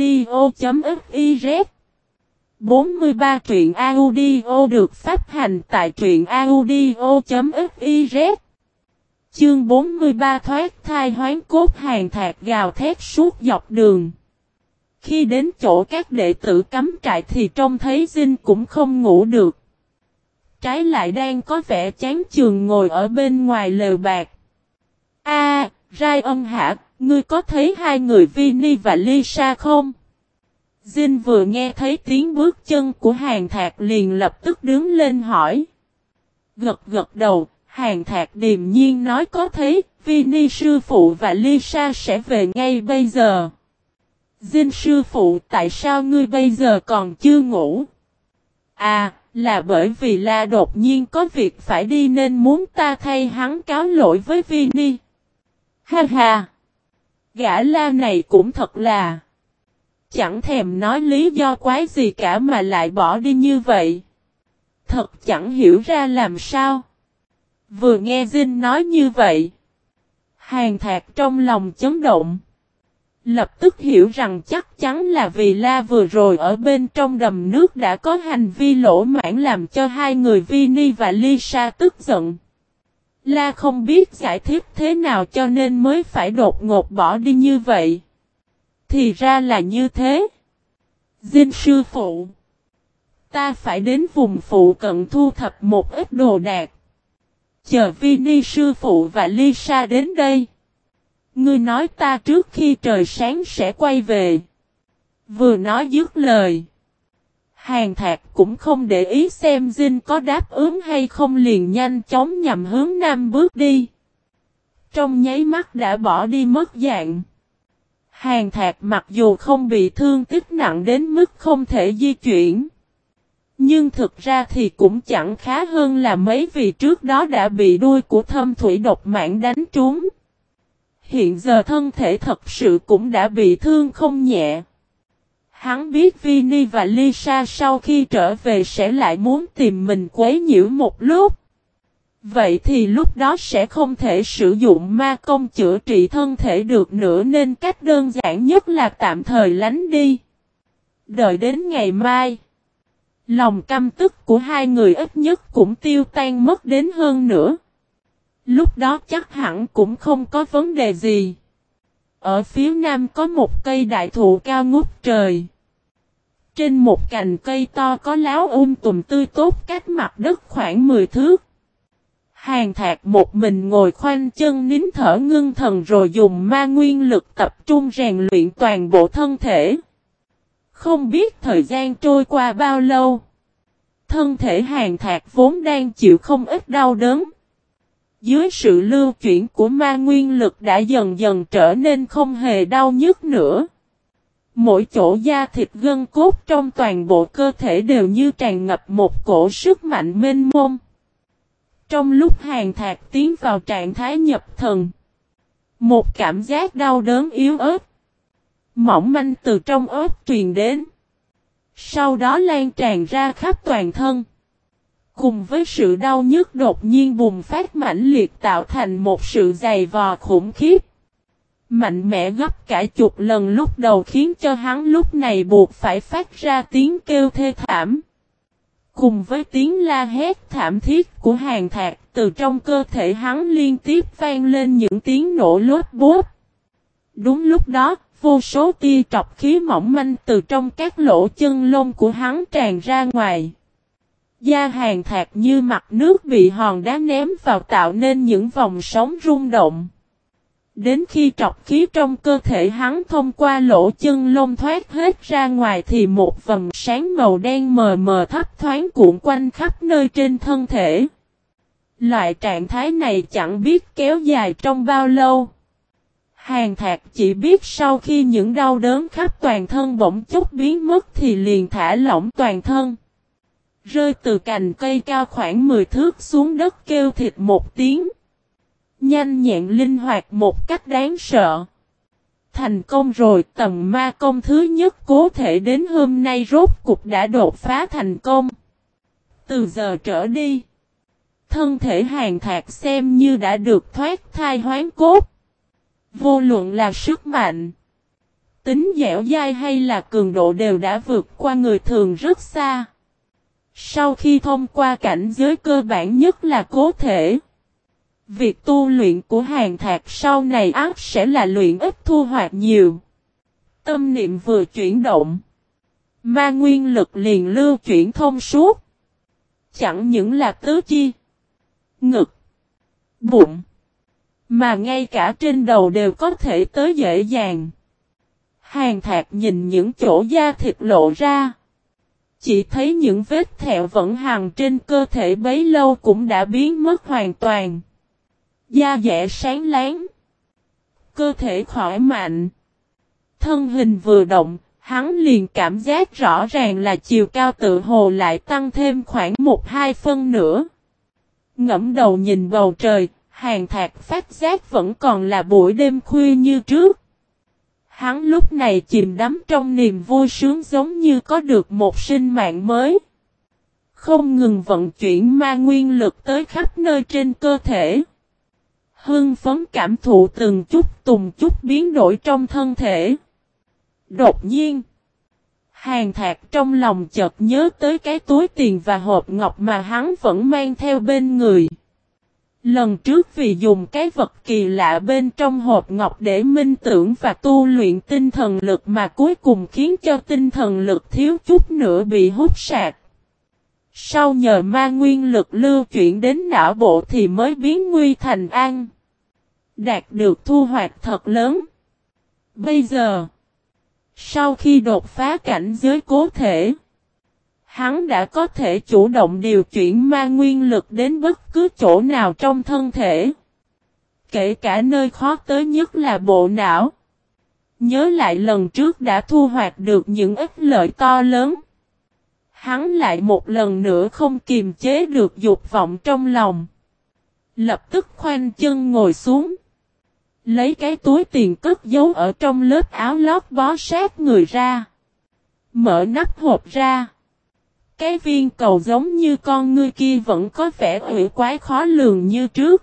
audio.fiz 43 truyện audio được phát hành tại truyện audio.fiz. Chương 43 thoát thai hoán cốt. Hàn Thạc gào thét suốt dọc đường. Khi đến chỗ các đệ tử cắm trại thì trông thấy Jin cũng không ngủ được. Trái lại đang có vẻ chán chường ngồi ở bên ngoài lều bạt. Ryan hả, ngươi có thấy hai người Vinny và Lisa không? Jin vừa nghe thấy tiếng bước chân của Hàn Thạc liền lập tức đứng lên hỏi. Gật đầu, Hàn Thạc điềm nhiên nói có thấy, Vinny sư phụ và Lisa sẽ về ngay bây giờ. Jin sư phụ, tại sao ngươi bây giờ còn chưa ngủ? Là bởi vì là đột nhiên có việc phải đi nên muốn ta thay hắn cáo lỗi với Vinny. Ha ha! Gã La này cũng thật là... chẳng thèm nói lý do quái gì cả mà lại bỏ đi như vậy. Thật chẳng hiểu ra làm sao. Vừa nghe Dinh nói như vậy, Hàn Thạc trong lòng chấn động. Lập tức hiểu rằng chắc chắn là vì La vừa rồi ở bên trong đầm nước đã có hành vi lỗ mãng làm cho hai người Vinny và Lisa tức giận. La không biết giải thích thế nào cho nên mới phải đột ngột bỏ đi như vậy. Thì ra là như thế. Dinh sư phụ, ta phải đến vùng phụ cận thu thập một ít đồ đạc. Chờ Vinny sư phụ và Lisa đến đây. Ngươi nói ta trước khi trời sáng sẽ quay về. Vừa nói dứt lời, Hàn Thạc cũng không để ý xem Dinh có đáp ứng hay không, liền nhanh chóng nhằm hướng nam bước đi. Trong nháy mắt đã bỏ đi mất dạng. Hàn Thạc mặc dù không bị thương tích nặng đến mức không thể di chuyển, nhưng thực ra thì cũng chẳng khá hơn là mấy, vì trước đó đã bị đuôi của thâm thủy độc mãng đánh trúng. Hiện giờ thân thể thật sự cũng đã bị thương không nhẹ. Hắn biết Vinny và Lisa sau khi trở về sẽ lại muốn tìm mình quấy nhiễu một lúc. Vậy thì lúc đó sẽ không thể sử dụng ma công chữa trị thân thể được nữa, nên cách đơn giản nhất là tạm thời lánh đi. Đợi đến ngày mai, lòng căm tức của hai người ít nhất cũng tiêu tan mất đến hơn nữa. Lúc đó chắc hẳn cũng không có vấn đề gì. Ở phía nam có một cây đại thụ cao ngút trời. Trên một cành cây to có láo tùm tươi tốt cách mặt đất khoảng 10 thước. Hàn Thạc một mình ngồi khoanh chân nín thở ngưng thần rồi dùng ma nguyên lực tập trung rèn luyện toàn bộ thân thể. Không biết thời gian trôi qua bao lâu, thân thể Hàn Thạc vốn đang chịu không ít đau đớn, dưới sự lưu chuyển của ma nguyên lực đã dần dần trở nên không hề đau nhức nữa. Mỗi chỗ da thịt gân cốt trong toàn bộ cơ thể đều như tràn ngập một cổ sức mạnh mênh mông. Trong lúc Hàn Thạc tiến vào trạng thái nhập thần, một cảm giác đau đớn yếu ớt, mỏng manh từ trong ớt truyền đến. Sau đó lan tràn ra khắp toàn thân. Cùng với sự đau nhức đột nhiên bùng phát mãnh liệt tạo thành một sự dày vò khủng khiếp. Mạnh mẽ gấp cả chục lần lúc đầu khiến cho hắn lúc này buộc phải phát ra tiếng kêu thê thảm. Cùng với tiếng la hét thảm thiết của Hàn Thạc, từ trong cơ thể hắn liên tiếp vang lên những tiếng nổ lốp bốp. Đúng lúc đó, vô số tia trọc khí mỏng manh từ trong các lỗ chân lông của hắn tràn ra ngoài. Da Hàn Thạc như mặt nước bị hòn đá ném vào tạo nên những vòng sóng rung động. Đến khi trọc khí trong cơ thể hắn thông qua lỗ chân lông thoát hết ra ngoài thì một vầng sáng màu đen mờ mờ thấp thoáng cuộn quanh khắp nơi trên thân thể. Loại trạng thái này chẳng biết kéo dài trong bao lâu. Hàn Thạc chỉ biết sau khi những đau đớn khắp toàn thân bỗng chốc biến mất thì liền thả lỏng toàn thân. Rơi từ cành cây cao khoảng 10 thước xuống đất kêu thịt một tiếng. Nhanh nhẹn linh hoạt một cách đáng sợ. Thành công rồi, tầng ma công thứ nhất cố thể đến hôm nay rốt cục đã đột phá thành công. Từ giờ trở đi, thân thể Hàn Thạc xem như đã được thoát thai hoán cốt. Vô luận là sức mạnh, tính dẻo dai hay là cường độ đều đã vượt qua người thường rất xa. Sau khi thông qua cảnh giới cơ bản nhất là cố thể, việc tu luyện của Hàn Thạc sau này ắt sẽ là luyện ít thu hoạch nhiều. Tâm niệm vừa chuyển động, ma nguyên lực liền lưu chuyển thông suốt. Chẳng những là tứ chi, ngực, bụng, mà ngay cả trên đầu đều có thể tới dễ dàng. Hàn Thạc nhìn những chỗ da thịt lộ ra, chỉ thấy những vết thẹo vẫn hằn trên cơ thể bấy lâu cũng đã biến mất hoàn toàn. Da dẻ sáng láng, cơ thể khỏe mạnh. Thân hình vừa động, hắn liền cảm giác rõ ràng là chiều cao tự hồ lại tăng thêm khoảng 1-2 phân nữa. Ngẫm đầu nhìn bầu trời, Hàn Thạc phát giác vẫn còn là buổi đêm khuya như trước. Hắn lúc này chìm đắm trong niềm vui sướng giống như có được một sinh mạng mới. Không ngừng vận chuyển ma nguyên lực tới khắp nơi trên cơ thể. Hưng phấn cảm thụ từng chút biến đổi trong thân thể. Đột nhiên, Hàn Thạc trong lòng chợt nhớ tới cái túi tiền và hộp ngọc mà hắn vẫn mang theo bên người. Lần trước vì dùng cái vật kỳ lạ bên trong hộp ngọc để minh tưởng và tu luyện tinh thần lực mà cuối cùng khiến cho tinh thần lực thiếu chút nữa bị hút sạch. Sau nhờ ma nguyên lực lưu chuyển đến não bộ thì mới biến nguy thành an. Đạt được thu hoạch thật lớn. Bây giờ, sau khi đột phá cảnh giới cố thể, hắn đã có thể chủ động điều chuyển ma nguyên lực đến bất cứ chỗ nào trong thân thể. Kể cả nơi khó tới nhất là bộ não. Nhớ lại lần trước đã thu hoạch được những ích lợi to lớn. Hắn lại một lần nữa không kiềm chế được dục vọng trong lòng. Lập tức khoanh chân ngồi xuống. Lấy cái túi tiền cất giấu ở trong lớp áo lót bó sát người ra. Mở nắp hộp ra. Cái viên cầu giống như con ngươi kia vẫn có vẻ ủy quái khó lường như trước.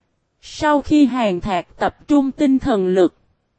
Sau khi Hàn Thạc tập trung tinh thần lực,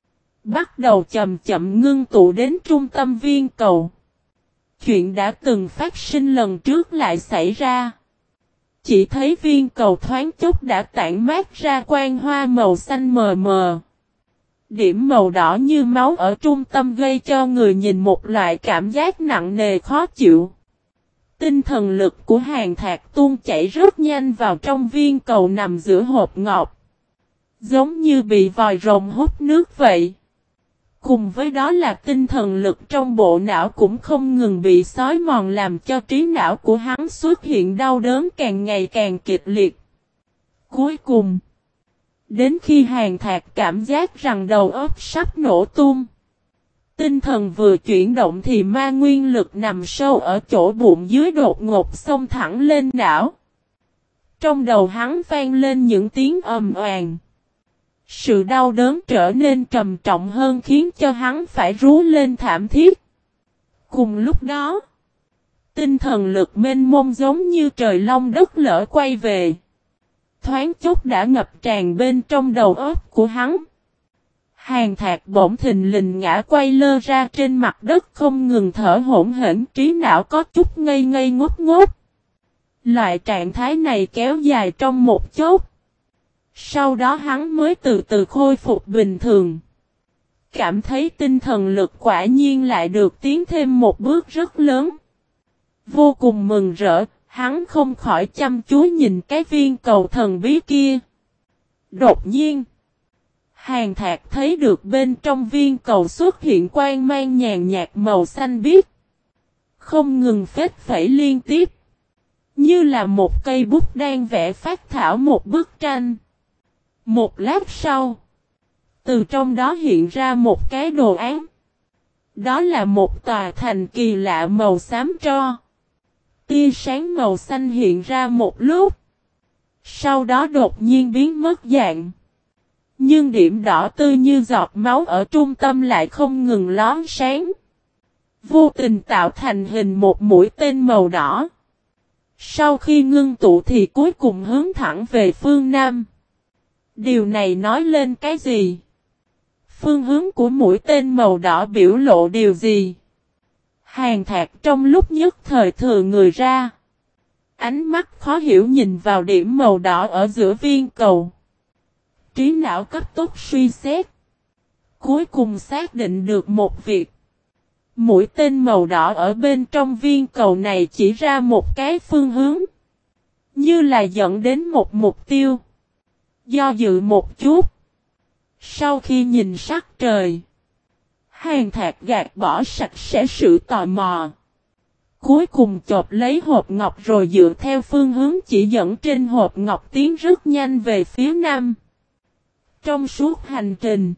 bắt đầu chậm chậm ngưng tụ đến trung tâm viên cầu. Chuyện đã từng phát sinh lần trước lại xảy ra. Chỉ thấy viên cầu thoáng chốc đã tản mát ra quang hoa màu xanh mờ mờ. Điểm màu đỏ như máu ở trung tâm gây cho người nhìn một loại cảm giác nặng nề khó chịu. Tinh thần lực của Hàn Thạc tuôn chảy rất nhanh vào trong viên cầu nằm giữa hộp ngọc. Giống như bị vòi rồng hút nước vậy. Cùng với đó là tinh thần lực trong bộ não cũng không ngừng bị xói mòn làm cho trí não của hắn xuất hiện đau đớn càng ngày càng kịch liệt. Cuối cùng, đến khi Hàn Thạc cảm giác rằng đầu óc sắp nổ tung. Tinh thần vừa chuyển động thì ma nguyên lực nằm sâu ở chỗ bụng dưới đột ngột xông thẳng lên não. Trong đầu hắn vang lên những tiếng ầm oàn. Sự đau đớn trở nên trầm trọng hơn khiến cho hắn phải rú lên thảm thiết. Cùng lúc đó, tinh thần lực mênh mông giống như trời long đất lở quay về. Thoáng chốc đã ngập tràn bên trong đầu óc của hắn. Hàn Thạc bỗng thình lình ngã quay lơ ra trên mặt đất không ngừng thở hổn hển, trí não có chút ngây ngây ngốc ngốc. Loại trạng thái này kéo dài trong một chốc. Sau đó hắn mới từ từ khôi phục bình thường. Cảm thấy tinh thần lực quả nhiên lại được tiến thêm một bước rất lớn. Vô cùng mừng rỡ, hắn không khỏi chăm chú nhìn cái viên cầu thần bí kia. Đột nhiên, Hàn Thạc thấy được bên trong viên cầu xuất hiện quang mang nhàn nhạt màu xanh biếc. Không ngừng phết phẩy liên tiếp. Như là một cây bút đang vẽ phác thảo một bức tranh. Một lát sau, từ trong đó hiện ra một cái đồ án. Đó là một tòa thành kỳ lạ màu xám tro. Tia sáng màu xanh hiện ra một lúc. Sau đó đột nhiên biến mất dạng. Nhưng điểm đỏ tươi như giọt máu ở trung tâm lại không ngừng lóe sáng. Vô tình tạo thành hình một mũi tên màu đỏ. Sau khi ngưng tụ thì cuối cùng hướng thẳng về phương Nam. Điều này nói lên cái gì? Phương hướng của mũi tên màu đỏ biểu lộ điều gì? Hàn Thạc trong lúc nhất thời thừa người ra. Ánh mắt khó hiểu nhìn vào điểm màu đỏ ở giữa viên cầu. Trí não cấp tốc suy xét. Cuối cùng xác định được một việc. Mũi tên màu đỏ ở bên trong viên cầu này chỉ ra một cái phương hướng. Như là dẫn đến một mục tiêu. Do dự một chút. Sau khi nhìn sắc trời. Hàn Thạc gạt bỏ sạch sẽ sự tò mò. Cuối cùng chộp lấy hộp ngọc rồi dựa theo phương hướng chỉ dẫn trên hộp ngọc tiến rất nhanh về phía nam. Trong suốt hành trình,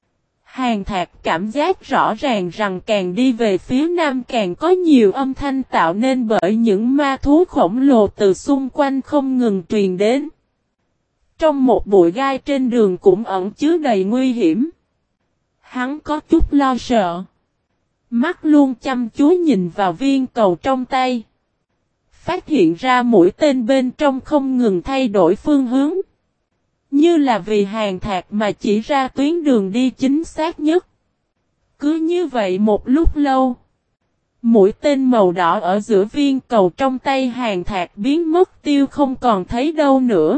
Hàn Thạc cảm giác rõ ràng rằng càng đi về phía nam càng có nhiều âm thanh tạo nên bởi những ma thú khổng lồ từ xung quanh không ngừng truyền đến. Trong một bụi gai trên đường cũng ẩn chứa đầy nguy hiểm. Hắn có chút lo sợ. Mắt luôn chăm chú nhìn vào viên cầu trong tay. Phát hiện ra mũi tên bên trong không ngừng thay đổi phương hướng. Như là vì Hàn Thạc mà chỉ ra tuyến đường đi chính xác nhất. Cứ như vậy một lúc lâu. Mũi tên màu đỏ ở giữa viên cầu trong tay Hàn Thạc biến mất tiêu không còn thấy đâu nữa.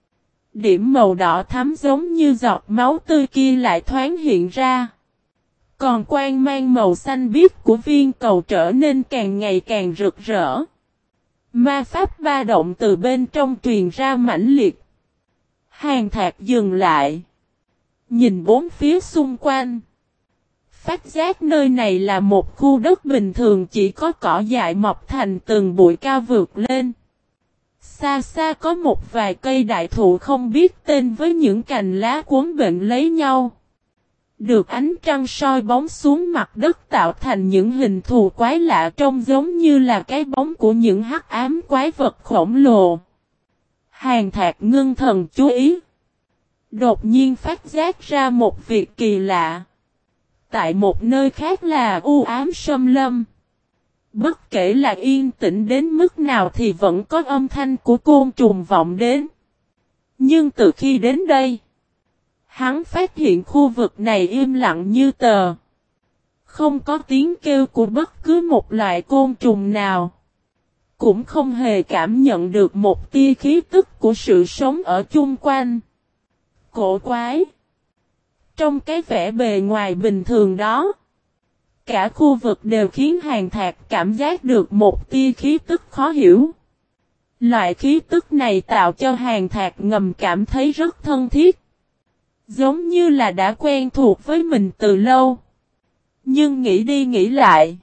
Điểm màu đỏ thắm giống như giọt máu tươi kia lại thoáng hiện ra. Còn quang mang màu xanh biếc của viên cầu trở nên càng ngày càng rực rỡ. Ma pháp ba động từ bên trong truyền ra mãnh liệt. Hàn Thạc dừng lại. Nhìn bốn phía xung quanh. Phát giác nơi này là một khu đất bình thường chỉ có cỏ dại mọc thành từng bụi cao vượt lên. Xa xa có một vài cây đại thụ không biết tên với những cành lá cuốn bệnh lấy nhau. Được ánh trăng soi bóng xuống mặt đất tạo thành những hình thù quái lạ trông giống như là cái bóng của những hắc ám quái vật khổng lồ. Hàn Thạc ngưng thần chú ý. Đột nhiên phát giác ra một việc kỳ lạ. Tại một nơi khác là u ám sâm lâm. Bất kể là yên tĩnh đến mức nào thì vẫn có âm thanh của côn trùng vọng đến. Nhưng từ khi đến đây, hắn phát hiện khu vực này im lặng như tờ. Không có tiếng kêu của bất cứ một loại côn trùng nào. Cũng không hề cảm nhận được một tia khí tức của sự sống ở chung quanh. Cổ quái. Trong cái vẻ bề ngoài bình thường đó, cả khu vực đều khiến Hàn Thạc cảm giác được một tia khí tức khó hiểu. Loại khí tức này tạo cho Hàn Thạc ngầm cảm thấy rất thân thiết. Giống như là đã quen thuộc với mình từ lâu. Nhưng nghĩ đi nghĩ lại,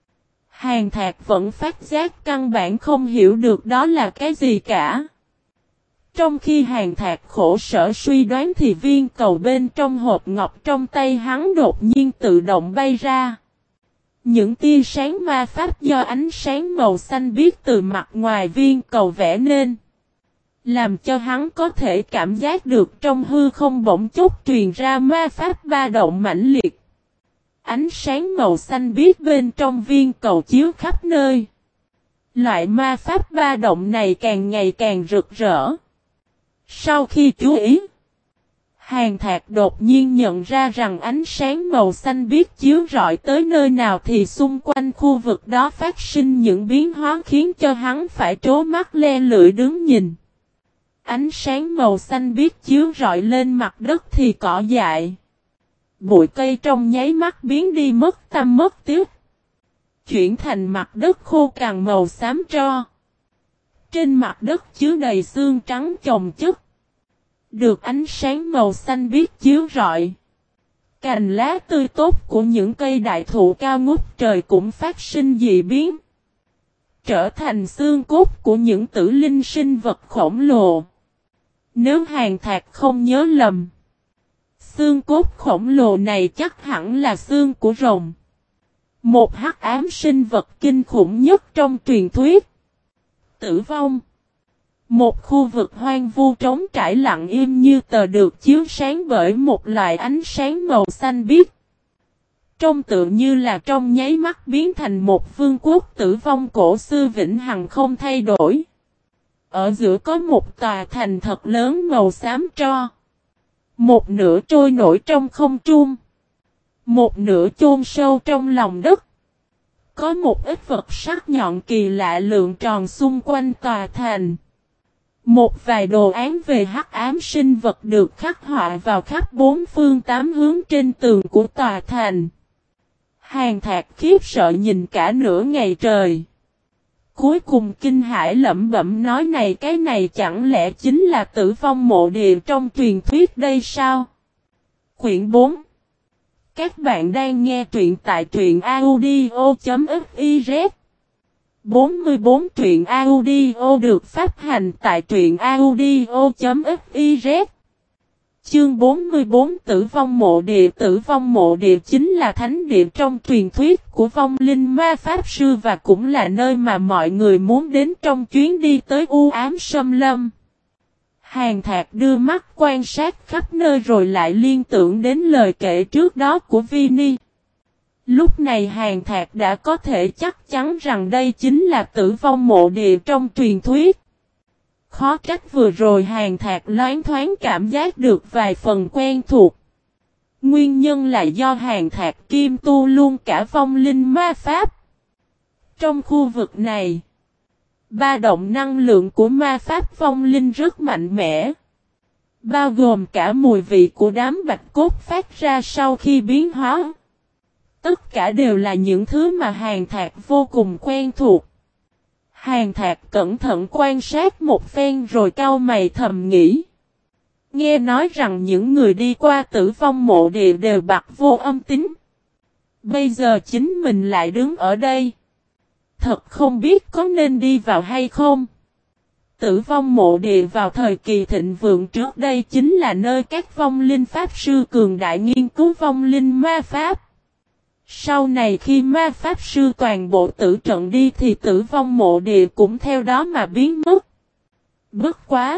Hàn Thạc vẫn phát giác căn bản không hiểu được đó là cái gì cả. Trong khi Hàn Thạc khổ sở suy đoán thì viên cầu bên trong hộp ngọc trong tay hắn đột nhiên tự động bay ra. Những tia sáng ma pháp do ánh sáng màu xanh biếc từ mặt ngoài viên cầu vẽ nên, làm cho hắn có thể cảm giác được trong hư không bỗng chốc truyền ra ma pháp ba động mãnh liệt. Ánh sáng màu xanh biếc bên trong viên cầu chiếu khắp nơi. Loại ma pháp ba động này càng ngày càng rực rỡ. Sau khi chú ý, Hàn Thạc đột nhiên nhận ra rằng ánh sáng màu xanh biếc chiếu rọi tới nơi nào thì xung quanh khu vực đó phát sinh những biến hóa khiến cho hắn phải trố mắt le lưỡi đứng nhìn. Ánh sáng màu xanh biếc chiếu rọi lên mặt đất thì cỏ dại. Bụi cây trong nháy mắt biến đi mất tăm mất tích. Chuyển thành mặt đất khô cằn màu xám tro. Trên mặt đất chứa đầy xương trắng chồng chất. Được ánh sáng màu xanh biếc chiếu rọi. Cành lá tươi tốt của những cây đại thụ cao ngút trời cũng phát sinh dị biến. Trở thành xương cốt của những tử linh sinh vật khổng lồ. Nếu Hàn Thạc không nhớ lầm, xương cốt khổng lồ này chắc hẳn là xương của rồng. Một hắc ám sinh vật kinh khủng nhất trong truyền thuyết. Tử vong. Một khu vực hoang vu trống trải lặng im như tờ được chiếu sáng bởi một loại ánh sáng màu xanh biếc. Trông tự như là trong nháy mắt biến thành một vương quốc tử vong cổ xưa vĩnh hằng không thay đổi. Ở giữa có một tòa thành thật lớn màu xám tro. Một nửa trôi nổi trong không trung. Một nửa chôn sâu trong lòng đất. Có một ít vật sắc nhọn kỳ lạ lượn tròn xung quanh tòa thành. Một vài đồ án về hắc ám sinh vật được khắc họa vào khắp bốn phương tám hướng trên tường của tòa thành. Hàn Thạc khiếp sợ nhìn cả nửa ngày trời. Cuối cùng kinh hãi lẩm bẩm nói này cái này chẳng lẽ chính là tử vong mộ địa trong truyền thuyết đây sao? Quyển 4. Các bạn đang nghe truyện tại truyện audio.fiz 44 truyện audio được phát hành tại truyện audio.fiz. Chương 44 Tử vong mộ địa. Tử vong mộ địa chính là thánh địa trong truyền thuyết của vong linh ma pháp sư và cũng là nơi mà mọi người muốn đến trong chuyến đi tới u ám sâm lâm. Hàn Thạc đưa mắt quan sát khắp nơi rồi lại liên tưởng đến lời kể trước đó của Vini. Lúc này Hàn Thạc đã có thể chắc chắn rằng đây chính là Tử Vong Mộ Địa trong truyền thuyết. Khó trách vừa rồi Hàn Thạc loáng thoáng cảm giác được vài phần quen thuộc. Nguyên nhân là do Hàn Thạc kim tu luôn cả vong linh ma pháp. Trong khu vực này, ba động năng lượng của ma pháp vong linh rất mạnh mẽ. Bao gồm cả mùi vị của đám bạch cốt phát ra sau khi biến hóa. Tất cả đều là những thứ mà Hàn Thạc vô cùng quen thuộc. Hàn Thạc cẩn thận quan sát một phen rồi cau mày thầm nghĩ. Nghe nói rằng những người đi qua Tử Vong Mộ Địa đều bặt vô âm tín. Bây giờ chính mình lại đứng ở đây. Thật không biết có nên đi vào hay không. Tử Vong Mộ Địa vào thời kỳ thịnh vượng trước đây chính là nơi các vong linh pháp sư cường đại nghiên cứu vong linh ma pháp. Sau này khi ma pháp sư toàn bộ tử trận đi thì Tử Vong Mộ Địa cũng theo đó mà biến mất. Bất quá!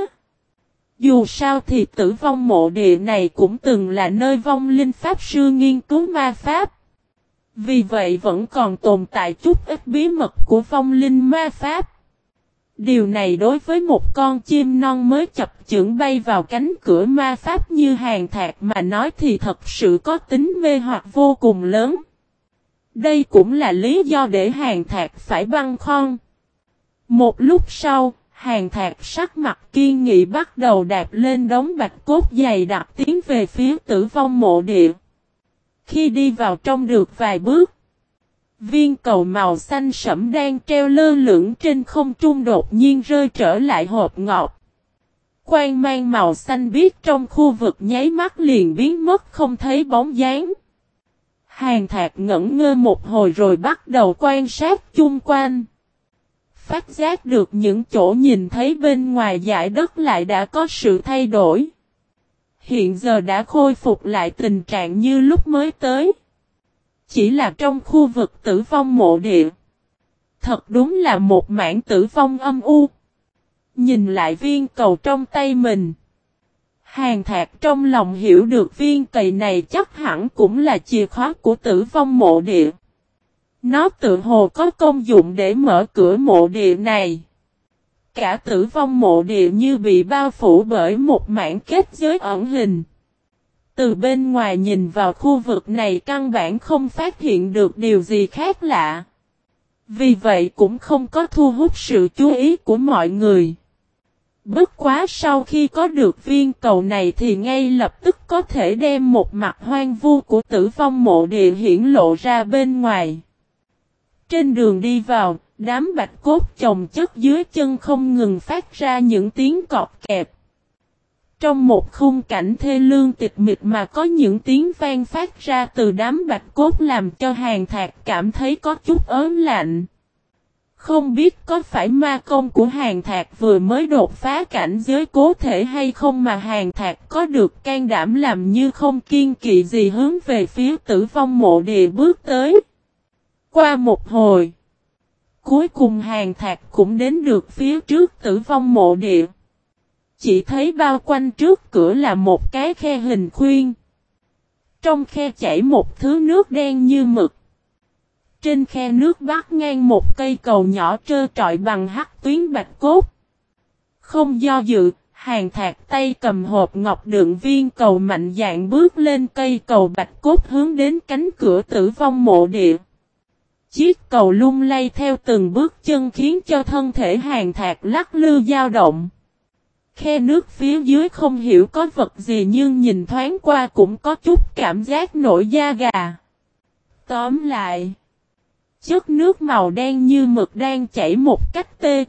Dù sao thì Tử Vong Mộ Địa này cũng từng là nơi vong linh pháp sư nghiên cứu ma pháp. Vì vậy vẫn còn tồn tại chút ít bí mật của vong linh ma pháp. Điều này đối với một con chim non mới chập chững bay vào cánh cửa ma pháp như Hàn Thạc mà nói thì thật sự có tính mê hoặc vô cùng lớn. Đây cũng là lý do để Hàn Thạc phải băn khoăn. Một lúc sau, Hàn Thạc sắc mặt kiên nghị bắt đầu đạp lên đống bạch cốt dày đặc tiến về phía Tử Vong Mộ Địa. Khi đi vào trong được vài bước, viên cầu màu xanh sẫm đang treo lơ lửng trên không trung đột nhiên rơi trở lại hộp ngọc. Quang mang màu xanh biếc trong khu vực nháy mắt liền biến mất không thấy bóng dáng. Hàn Thạc ngẩn ngơ một hồi rồi bắt đầu quan sát chung quanh. Phát giác được những chỗ nhìn thấy bên ngoài dải đất lại đã có sự thay đổi. Hiện giờ đã khôi phục lại tình trạng như lúc mới tới. Chỉ là trong khu vực Tử Vong Mộ Địa. Thật đúng là một mảng tử vong âm u. Nhìn lại viên cầu trong tay mình. Hàn Thạc trong lòng hiểu được viên cầy này chắc hẳn cũng là chìa khóa của Tử Vong Mộ Địa. Nó tự hồ có công dụng để mở cửa mộ địa này. Cả Tử Vong Mộ Địa như bị bao phủ bởi một mảng kết giới ẩn hình. Từ bên ngoài nhìn vào khu vực này căn bản không phát hiện được điều gì khác lạ. Vì vậy cũng không có thu hút sự chú ý của mọi người. Bất quá sau khi có được viên cầu này thì ngay lập tức có thể đem một mặt hoang vu của Tử Vong Mộ Địa hiển lộ ra bên ngoài. Trên đường đi vào, đám bạch cốt chồng chất dưới chân không ngừng phát ra những tiếng cọp kẹp. Trong một khung cảnh thê lương tịch mịch mà có những tiếng vang phát ra từ đám bạch cốt làm cho Hàn Thạc cảm thấy có chút ớn lạnh. Không biết có phải ma công của Hàn Thạc vừa mới đột phá cảnh giới cố thể hay không mà Hàn Thạc có được can đảm làm như không kiêng kỵ gì hướng về phía Tử Vong Mộ Địa bước tới. Qua một hồi, cuối cùng Hàn Thạc cũng đến được phía trước Tử Vong Mộ Địa. Chỉ thấy bao quanh trước cửa là một cái khe hình khuyên. Trong khe chảy một thứ nước đen như mực. Trên khe nước bắc ngang một cây cầu nhỏ trơ trọi bằng hắc tuyến bạch cốt. Không do dự, Hàn Thạc tay cầm hộp ngọc đựng viên cầu mạnh dạn bước lên cây cầu bạch cốt hướng đến cánh cửa Tử Vong Mộ Địa. Chiếc cầu lung lay theo từng bước chân khiến cho thân thể Hàn Thạc lắc lư dao động. Khe nước phía dưới không hiểu có vật gì nhưng nhìn thoáng qua cũng có chút cảm giác nổi da gà. Tóm lại, chất nước màu đen như mực đang chảy một cách tê.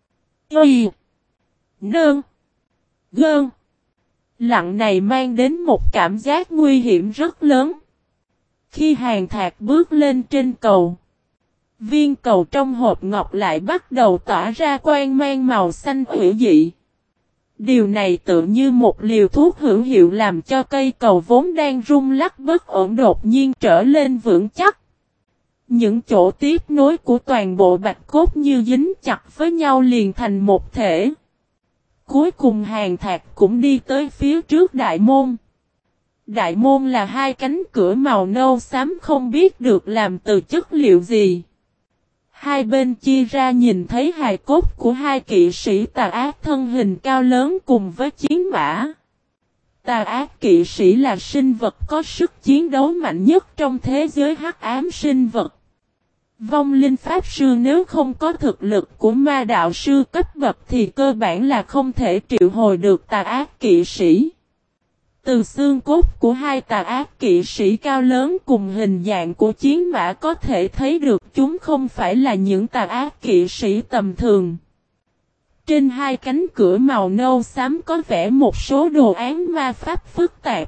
Y. Nơn. Gơn. Lặng này mang đến một cảm giác nguy hiểm rất lớn. Khi Hàn Thạc bước lên trên cầu, viên cầu trong hộp ngọc lại bắt đầu tỏa ra quang mang màu xanh hữu dị. Điều này tự như một liều thuốc hữu hiệu làm cho cây cầu vốn đang rung lắc bất ổn đột nhiên trở lên vững chắc. Những chỗ tiếp nối của toàn bộ bạch cốt như dính chặt với nhau liền thành một thể. Cuối cùng Hàn Thạc cũng đi tới phía trước đại môn. Đại môn là hai cánh cửa màu nâu xám không biết được làm từ chất liệu gì. Hai bên chia ra nhìn thấy hài cốt của hai kỵ sĩ tà ác thân hình cao lớn cùng với chiến mã. Tà ác kỵ sĩ là sinh vật có sức chiến đấu mạnh nhất trong thế giới hắc ám sinh vật. Vong linh pháp sư nếu không có thực lực của ma đạo sư cấp bậc thì cơ bản là không thể triệu hồi được tà ác kỵ sĩ. Từ xương cốt của hai tà ác kỵ sĩ cao lớn cùng hình dạng của chiến mã có thể thấy được chúng không phải là những tà ác kỵ sĩ tầm thường. Trên hai cánh cửa màu nâu xám có vẽ một số đồ án ma pháp phức tạp.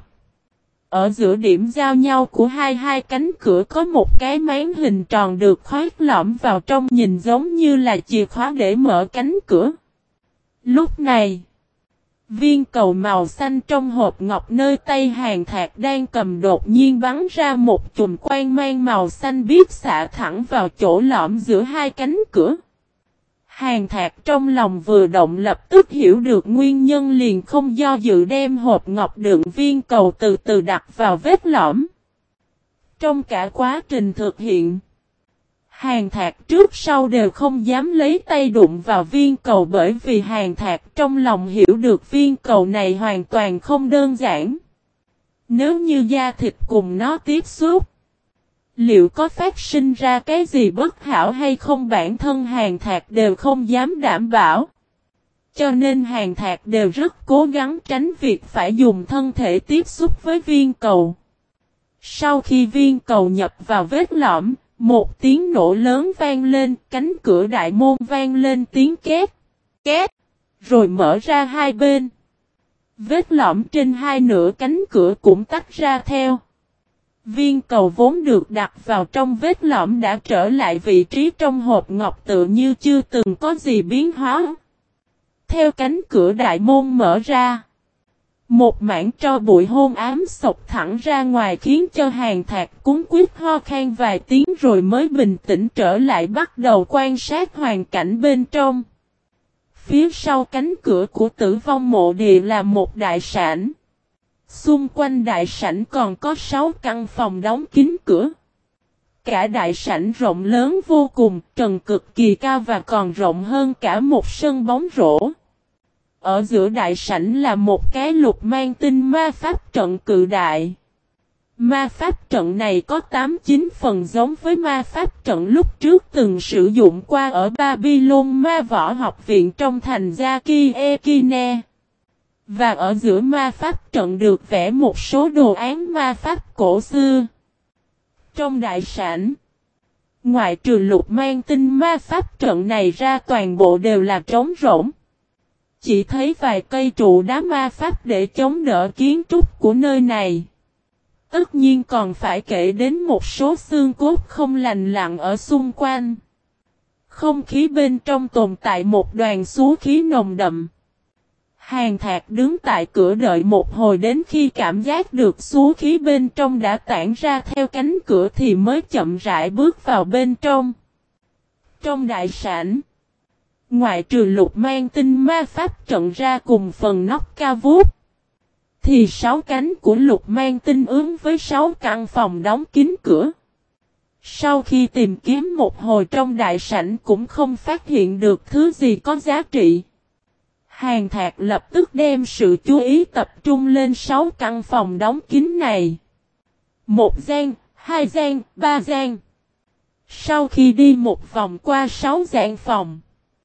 Ở giữa điểm giao nhau của hai cánh cửa có một cái máng hình tròn được khoét lõm vào trong nhìn giống như là chìa khóa để mở cánh cửa. Lúc này, viên cầu màu xanh trong hộp ngọc nơi tay Hàn Thạc đang cầm đột nhiên bắn ra một chùm quang mang màu xanh biếc xạ thẳng vào chỗ lõm giữa hai cánh cửa. Hàn Thạc trong lòng vừa động lập tức hiểu được nguyên nhân liền không do dự đem hộp ngọc đựng viên cầu từ từ đặt vào vết lõm. Trong cả quá trình thực hiện, Hàn Thạc trước sau đều không dám lấy tay đụng vào viên cầu bởi vì Hàn Thạc trong lòng hiểu được viên cầu này hoàn toàn không đơn giản. Nếu như da thịt cùng nó tiếp xúc, liệu có phát sinh ra cái gì bất hảo hay không bản thân Hàn Thạc đều không dám đảm bảo. Cho nên Hàn Thạc đều rất cố gắng tránh việc phải dùng thân thể tiếp xúc với viên cầu. Sau khi viên cầu nhập vào vết lõm, một tiếng nổ lớn vang lên, cánh cửa đại môn vang lên tiếng két, két, rồi mở ra hai bên. Vết lõm trên hai nửa cánh cửa cũng tách ra theo. Viên cầu vốn được đặt vào trong vết lõm đã trở lại vị trí trong hộp ngọc tự như chưa từng có gì biến hóa. Theo cánh cửa đại môn mở ra, một mảng tro bụi hôn ám sộc thẳng ra ngoài khiến cho Hàn Thạc cuống quýt ho khan vài tiếng rồi mới bình tĩnh trở lại bắt đầu quan sát hoàn cảnh bên trong. Phía sau cánh cửa của Tử Vong Mộ Địa là một đại sảnh. Xung quanh đại sảnh còn có 6 căn phòng đóng kín cửa. Cả đại sảnh rộng lớn vô cùng, trần cực kỳ cao và còn rộng hơn cả một sân bóng rổ. Ở giữa đại sảnh là một cái lục mang tinh ma pháp trận cự đại. Ma pháp trận này có 8-9 phần giống với ma pháp trận lúc trước từng sử dụng qua ở Babylon Ma Võ Học Viện trong thành Gia-ki Ekine. Và ở giữa ma pháp trận được vẽ một số đồ án ma pháp cổ xưa. Trong đại sảnh, ngoại trừ lục mang tinh ma pháp trận này ra toàn bộ đều là trống rỗng. Chỉ thấy vài cây trụ đá ma pháp để chống đỡ kiến trúc của nơi này. Tất nhiên còn phải kể đến một số xương cốt không lành lặn ở xung quanh. Không khí bên trong tồn tại một đoàn xú khí nồng đậm. Hàn Thạc đứng tại cửa đợi một hồi đến khi cảm giác được xú khí bên trong đã tản ra theo cánh cửa thì mới chậm rãi bước vào bên trong. Trong đại sảnh, ngoại trừ lục mang tinh ma pháp trận ra cùng phần nóc cao vút, thì 6 cánh của lục mang tinh ứng với 6 căn phòng đóng kín cửa. Sau khi tìm kiếm một hồi trong đại sảnh cũng không phát hiện được thứ gì có giá trị. Hàn Thạc lập tức đem sự chú ý tập trung lên 6 căn phòng đóng kín này. 1 gian, 2 gian, 3 gian. Sau khi đi một vòng qua 6 gian phòng,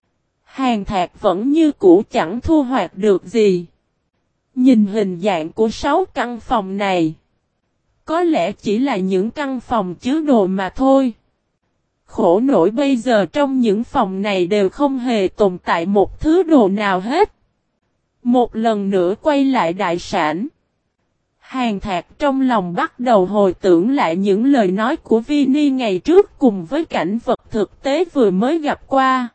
Hàn Thạc vẫn như cũ chẳng thu hoạch được gì. Nhìn hình dạng của 6 căn phòng này, có lẽ chỉ là những căn phòng chứa đồ mà thôi. Khổ nổi bây giờ trong những phòng này đều không hề tồn tại một thứ đồ nào hết. Một lần nữa quay lại đại sảnh, Hàn Thạc trong lòng bắt đầu hồi tưởng lại những lời nói của Vinny ngày trước cùng với cảnh vật thực tế vừa mới gặp qua.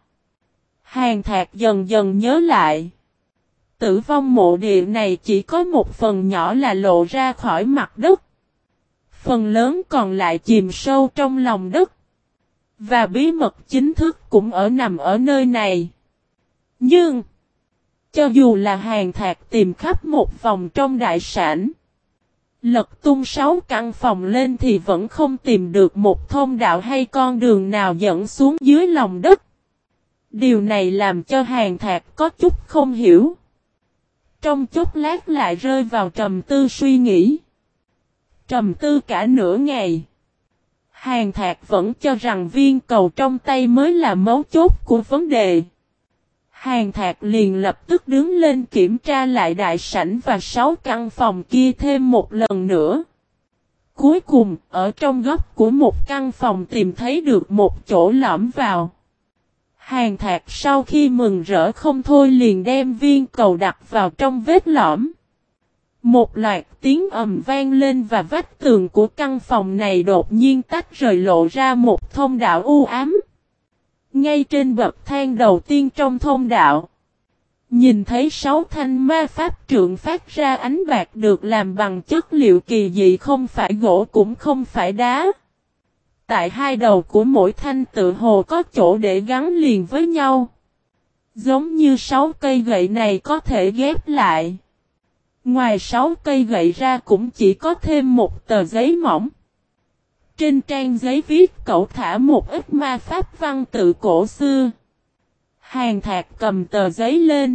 Hàn Thạc dần dần nhớ lại. Tử vong mộ địa này chỉ có một phần nhỏ là lộ ra khỏi mặt đất. Phần lớn còn lại chìm sâu trong lòng đất. Và bí mật chính thức cũng nằm ở nơi này. Nhưng Cho dù là Hàn Thạc tìm khắp một vòng trong đại sảnh, lật tung 6 căn phòng lên thì vẫn không tìm được một thông đạo hay con đường nào dẫn xuống dưới lòng đất. Điều này làm cho Hàn Thạc có chút không hiểu. Trong chốc lát lại rơi vào trầm tư suy nghĩ. Trầm tư cả nửa ngày. Hàn Thạc vẫn cho rằng viên cầu trong tay mới là mấu chốt của vấn đề. Hàn Thạc liền lập tức đứng lên kiểm tra lại đại sảnh và 6 căn phòng kia thêm một lần nữa. Cuối cùng, ở trong góc của một căn phòng tìm thấy được một chỗ lõm vào. Hàn Thạc sau khi mừng rỡ không thôi liền đem viên cầu đặt vào trong vết lõm. Một loạt tiếng ầm vang lên và vách tường của căn phòng này đột nhiên tách rời lộ ra một thông đạo u ám. Ngay trên bậc thang đầu tiên trong thông đạo, nhìn thấy 6 thanh ma pháp trượng phát ra ánh bạc được làm bằng chất liệu kỳ dị, không phải gỗ cũng không phải đá. Tại hai đầu của mỗi thanh tự hồ có chỗ để gắn liền với nhau. Giống như 6 cây gậy này có thể ghép lại. Ngoài 6 cây gậy ra cũng chỉ có thêm một tờ giấy mỏng. Trên trang giấy viết cẩu thả một ít ma pháp văn tự cổ xưa. Hàn Thạc cầm tờ giấy lên.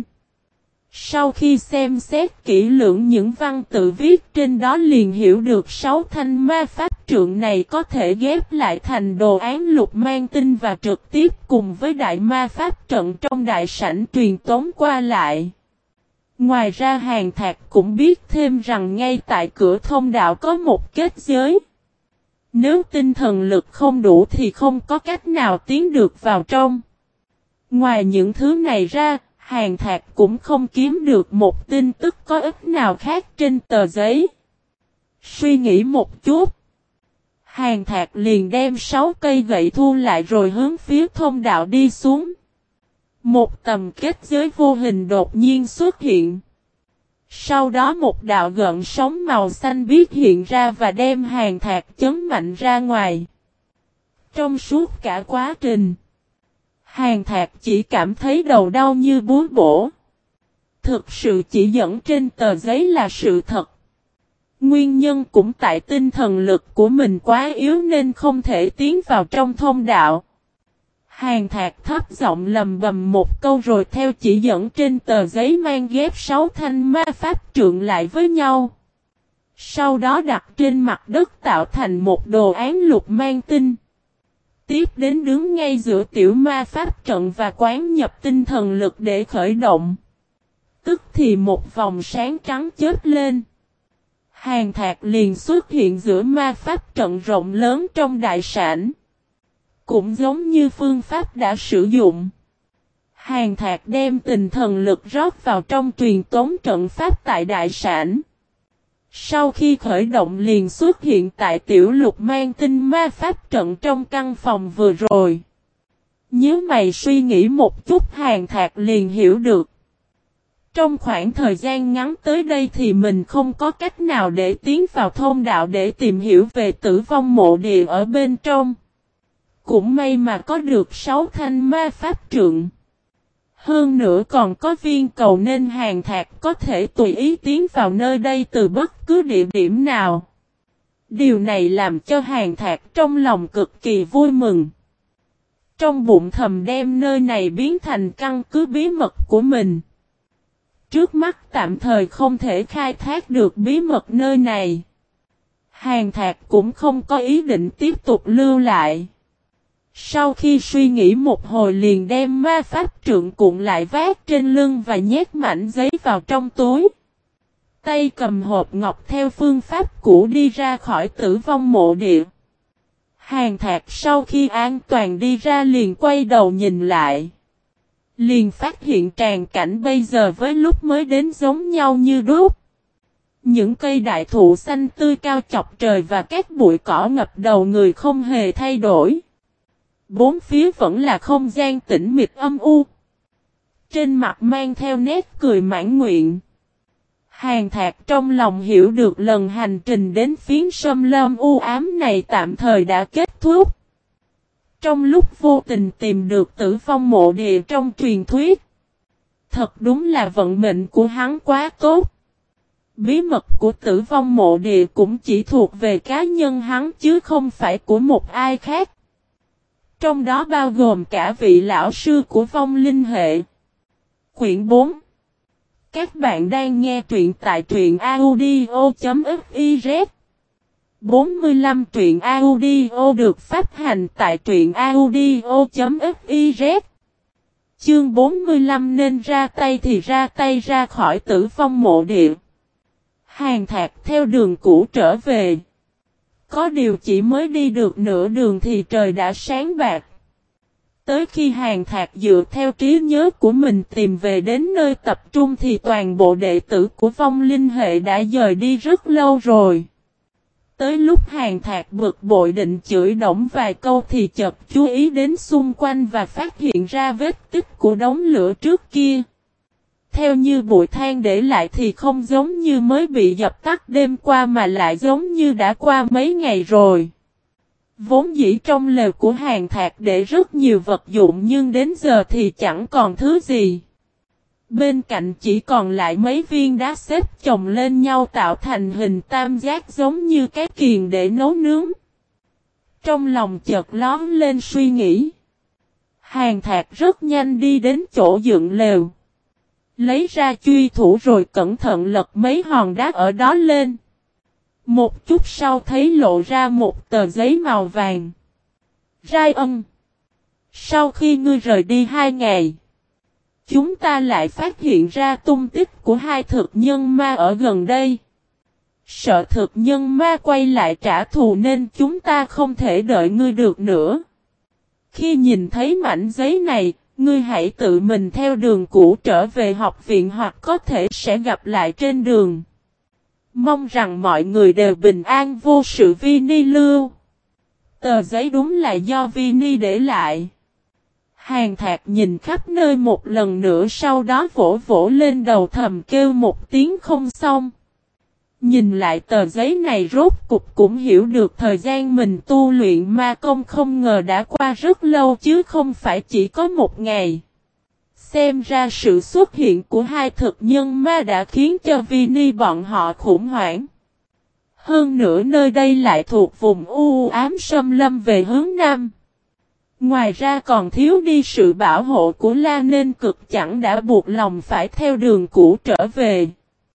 Sau khi xem xét kỹ lưỡng những văn tự viết trên đó liền hiểu được 6 thanh ma pháp trượng này có thể ghép lại thành đồ án lục mang tinh và trực tiếp cùng với đại ma pháp trận trong đại sảnh truyền tống qua lại. Ngoài ra Hàn Thạc cũng biết thêm rằng ngay tại cửa thông đạo có một kết giới. Nếu tinh thần lực không đủ thì không có cách nào tiến được vào trong. Ngoài những thứ này ra, Hàn Thạc cũng không kiếm được một tin tức có ích nào khác trên tờ giấy. Suy nghĩ một chút, Hàn Thạc liền đem 6 cây gậy thu lại rồi hướng phía thông đạo đi xuống. Một tầm kết giới vô hình đột nhiên xuất hiện. Sau đó một đạo gợn sóng màu xanh biếc hiện ra và đem Hàn Thạc chấn mạnh ra ngoài. Trong suốt cả quá trình, Hàn Thạc chỉ cảm thấy đầu đau như búa bổ. Thực sự chỉ dẫn trên tờ giấy là sự thật. Nguyên nhân cũng tại tinh thần lực của mình quá yếu nên không thể tiến vào trong thông đạo. Hàn Thạc thấp giọng lầm bầm một câu rồi theo chỉ dẫn trên tờ giấy mang ghép 6 thanh ma pháp trượng lại với nhau. Sau đó đặt trên mặt đất tạo thành một đồ án lục mang tinh. Tiếp đến đứng ngay giữa tiểu ma pháp trận và quán nhập tinh thần lực để khởi động. Tức thì một vòng sáng trắng chớp lên. Hàn Thạc liền xuất hiện giữa ma pháp trận rộng lớn trong đại sảnh. Cũng giống như phương pháp đã sử dụng. Hàn Thạc đem tinh thần lực rót vào trong truyền tống trận pháp tại đại sảnh. Sau khi khởi động liền xuất hiện tại tiểu lục mang tinh ma pháp trận trong căn phòng vừa rồi. Nhớ mày suy nghĩ một chút Hàn Thạc liền hiểu được. Trong khoảng thời gian ngắn tới đây thì mình không có cách nào để tiến vào thông đạo để tìm hiểu về tử vong mộ địa ở bên trong. Cũng may mà có được 6 thanh ma pháp trượng. Hơn nữa còn có viên cầu nên Hàn Thạc có thể tùy ý tiến vào nơi đây từ bất cứ địa điểm nào. Điều này làm cho Hàn Thạc trong lòng cực kỳ vui mừng. Trong bụng thầm đem nơi này biến thành căn cứ bí mật của mình. Trước mắt tạm thời không thể khai thác được bí mật nơi này. Hàn Thạc cũng không có ý định tiếp tục lưu lại. Sau khi suy nghĩ một hồi liền đem ma pháp trượng cuộn lại vác trên lưng và nhét mảnh giấy vào trong túi. Tay cầm hộp ngọc theo phương pháp cũ đi ra khỏi tử vong mộ địa. Hàn Thạc sau khi an toàn đi ra liền quay đầu nhìn lại. Liền phát hiện tràng cảnh bây giờ với lúc mới đến giống nhau như đúc. Những cây đại thụ xanh tươi cao chọc trời và các bụi cỏ ngập đầu người không hề thay đổi. Bốn phía vẫn là không gian tĩnh mịch âm u. Trên mặt mang theo nét cười mãn nguyện. Hàn Thạc trong lòng hiểu được lần hành trình đến phiến sâm lâm u ám này tạm thời đã kết thúc. Trong lúc vô tình tìm được tử vong mộ địa trong truyền thuyết, Thật đúng là vận mệnh của hắn quá tốt. Bí mật của Tử Vong Mộ Địa cũng chỉ thuộc về cá nhân hắn chứ không phải của một ai khác. Trong đó bao gồm cả vị lão sư của vong linh hệ. Quyển 4. Các bạn đang nghe truyện tại truyện audio.fiz. 45 truyện audio được phát hành tại truyện audio.fiz. Chương 45 nên ra tay thì ra tay ra khỏi Tử Vong Mộ Địa. Hàn Thạc theo đường cũ trở về. Có điều chỉ mới đi được nửa đường thì trời đã sáng bạc. Tới khi Hàn Thạc dựa theo trí nhớ của mình tìm về đến nơi tập trung thì toàn bộ đệ tử của vong linh hệ đã dời đi rất lâu rồi. Tới lúc Hàn Thạc bực bội định chửi Đổng vài câu thì chợt chú ý đến xung quanh và phát hiện ra vết tích của đống lửa trước kia. Theo như bụi than để lại thì không giống như mới bị dập tắt đêm qua mà lại giống như đã qua mấy ngày rồi. Vốn dĩ trong lều của Hàn Thạc để rất nhiều vật dụng nhưng đến giờ thì chẳng còn thứ gì. Bên cạnh chỉ còn lại mấy viên đá xếp chồng lên nhau tạo thành hình tam giác giống như cái kiền để nấu nướng. Trong lòng chợt lóe lên suy nghĩ. Hàn Thạc rất nhanh đi đến chỗ dựng lều. Lấy ra truy thủ rồi cẩn thận lật mấy hòn đá ở đó lên. Một chút sau thấy lộ ra một tờ giấy màu vàng. Rai Ân. Sau khi ngươi rời đi 2 ngày, chúng ta lại phát hiện ra tung tích của 2 thực nhân ma ở gần đây. Sợ thực nhân ma quay lại trả thù nên chúng ta không thể đợi ngươi được nữa. Khi nhìn thấy mảnh giấy này, ngươi hãy tự mình theo đường cũ trở về học viện hoặc có thể sẽ gặp lại trên đường. Mong rằng mọi người đều bình an vô sự. Vini lưu. Tờ giấy đúng là do Vini để lại. Hàn Thạc nhìn khắp nơi một lần nữa sau đó vỗ vỗ lên đầu thầm kêu một tiếng không xong. Nhìn lại tờ giấy này rốt cục cũng hiểu được thời gian mình tu luyện ma công không ngờ đã qua rất lâu chứ không phải chỉ có 1 ngày. Xem ra sự xuất hiện của 2 thực nhân ma đã khiến cho Vini bọn họ khủng hoảng. Hơn nữa nơi đây lại thuộc vùng u ám xâm lâm về hướng Nam. Ngoài ra còn thiếu đi sự bảo hộ của La nên cực chẳng đã buộc lòng phải theo đường cũ trở về.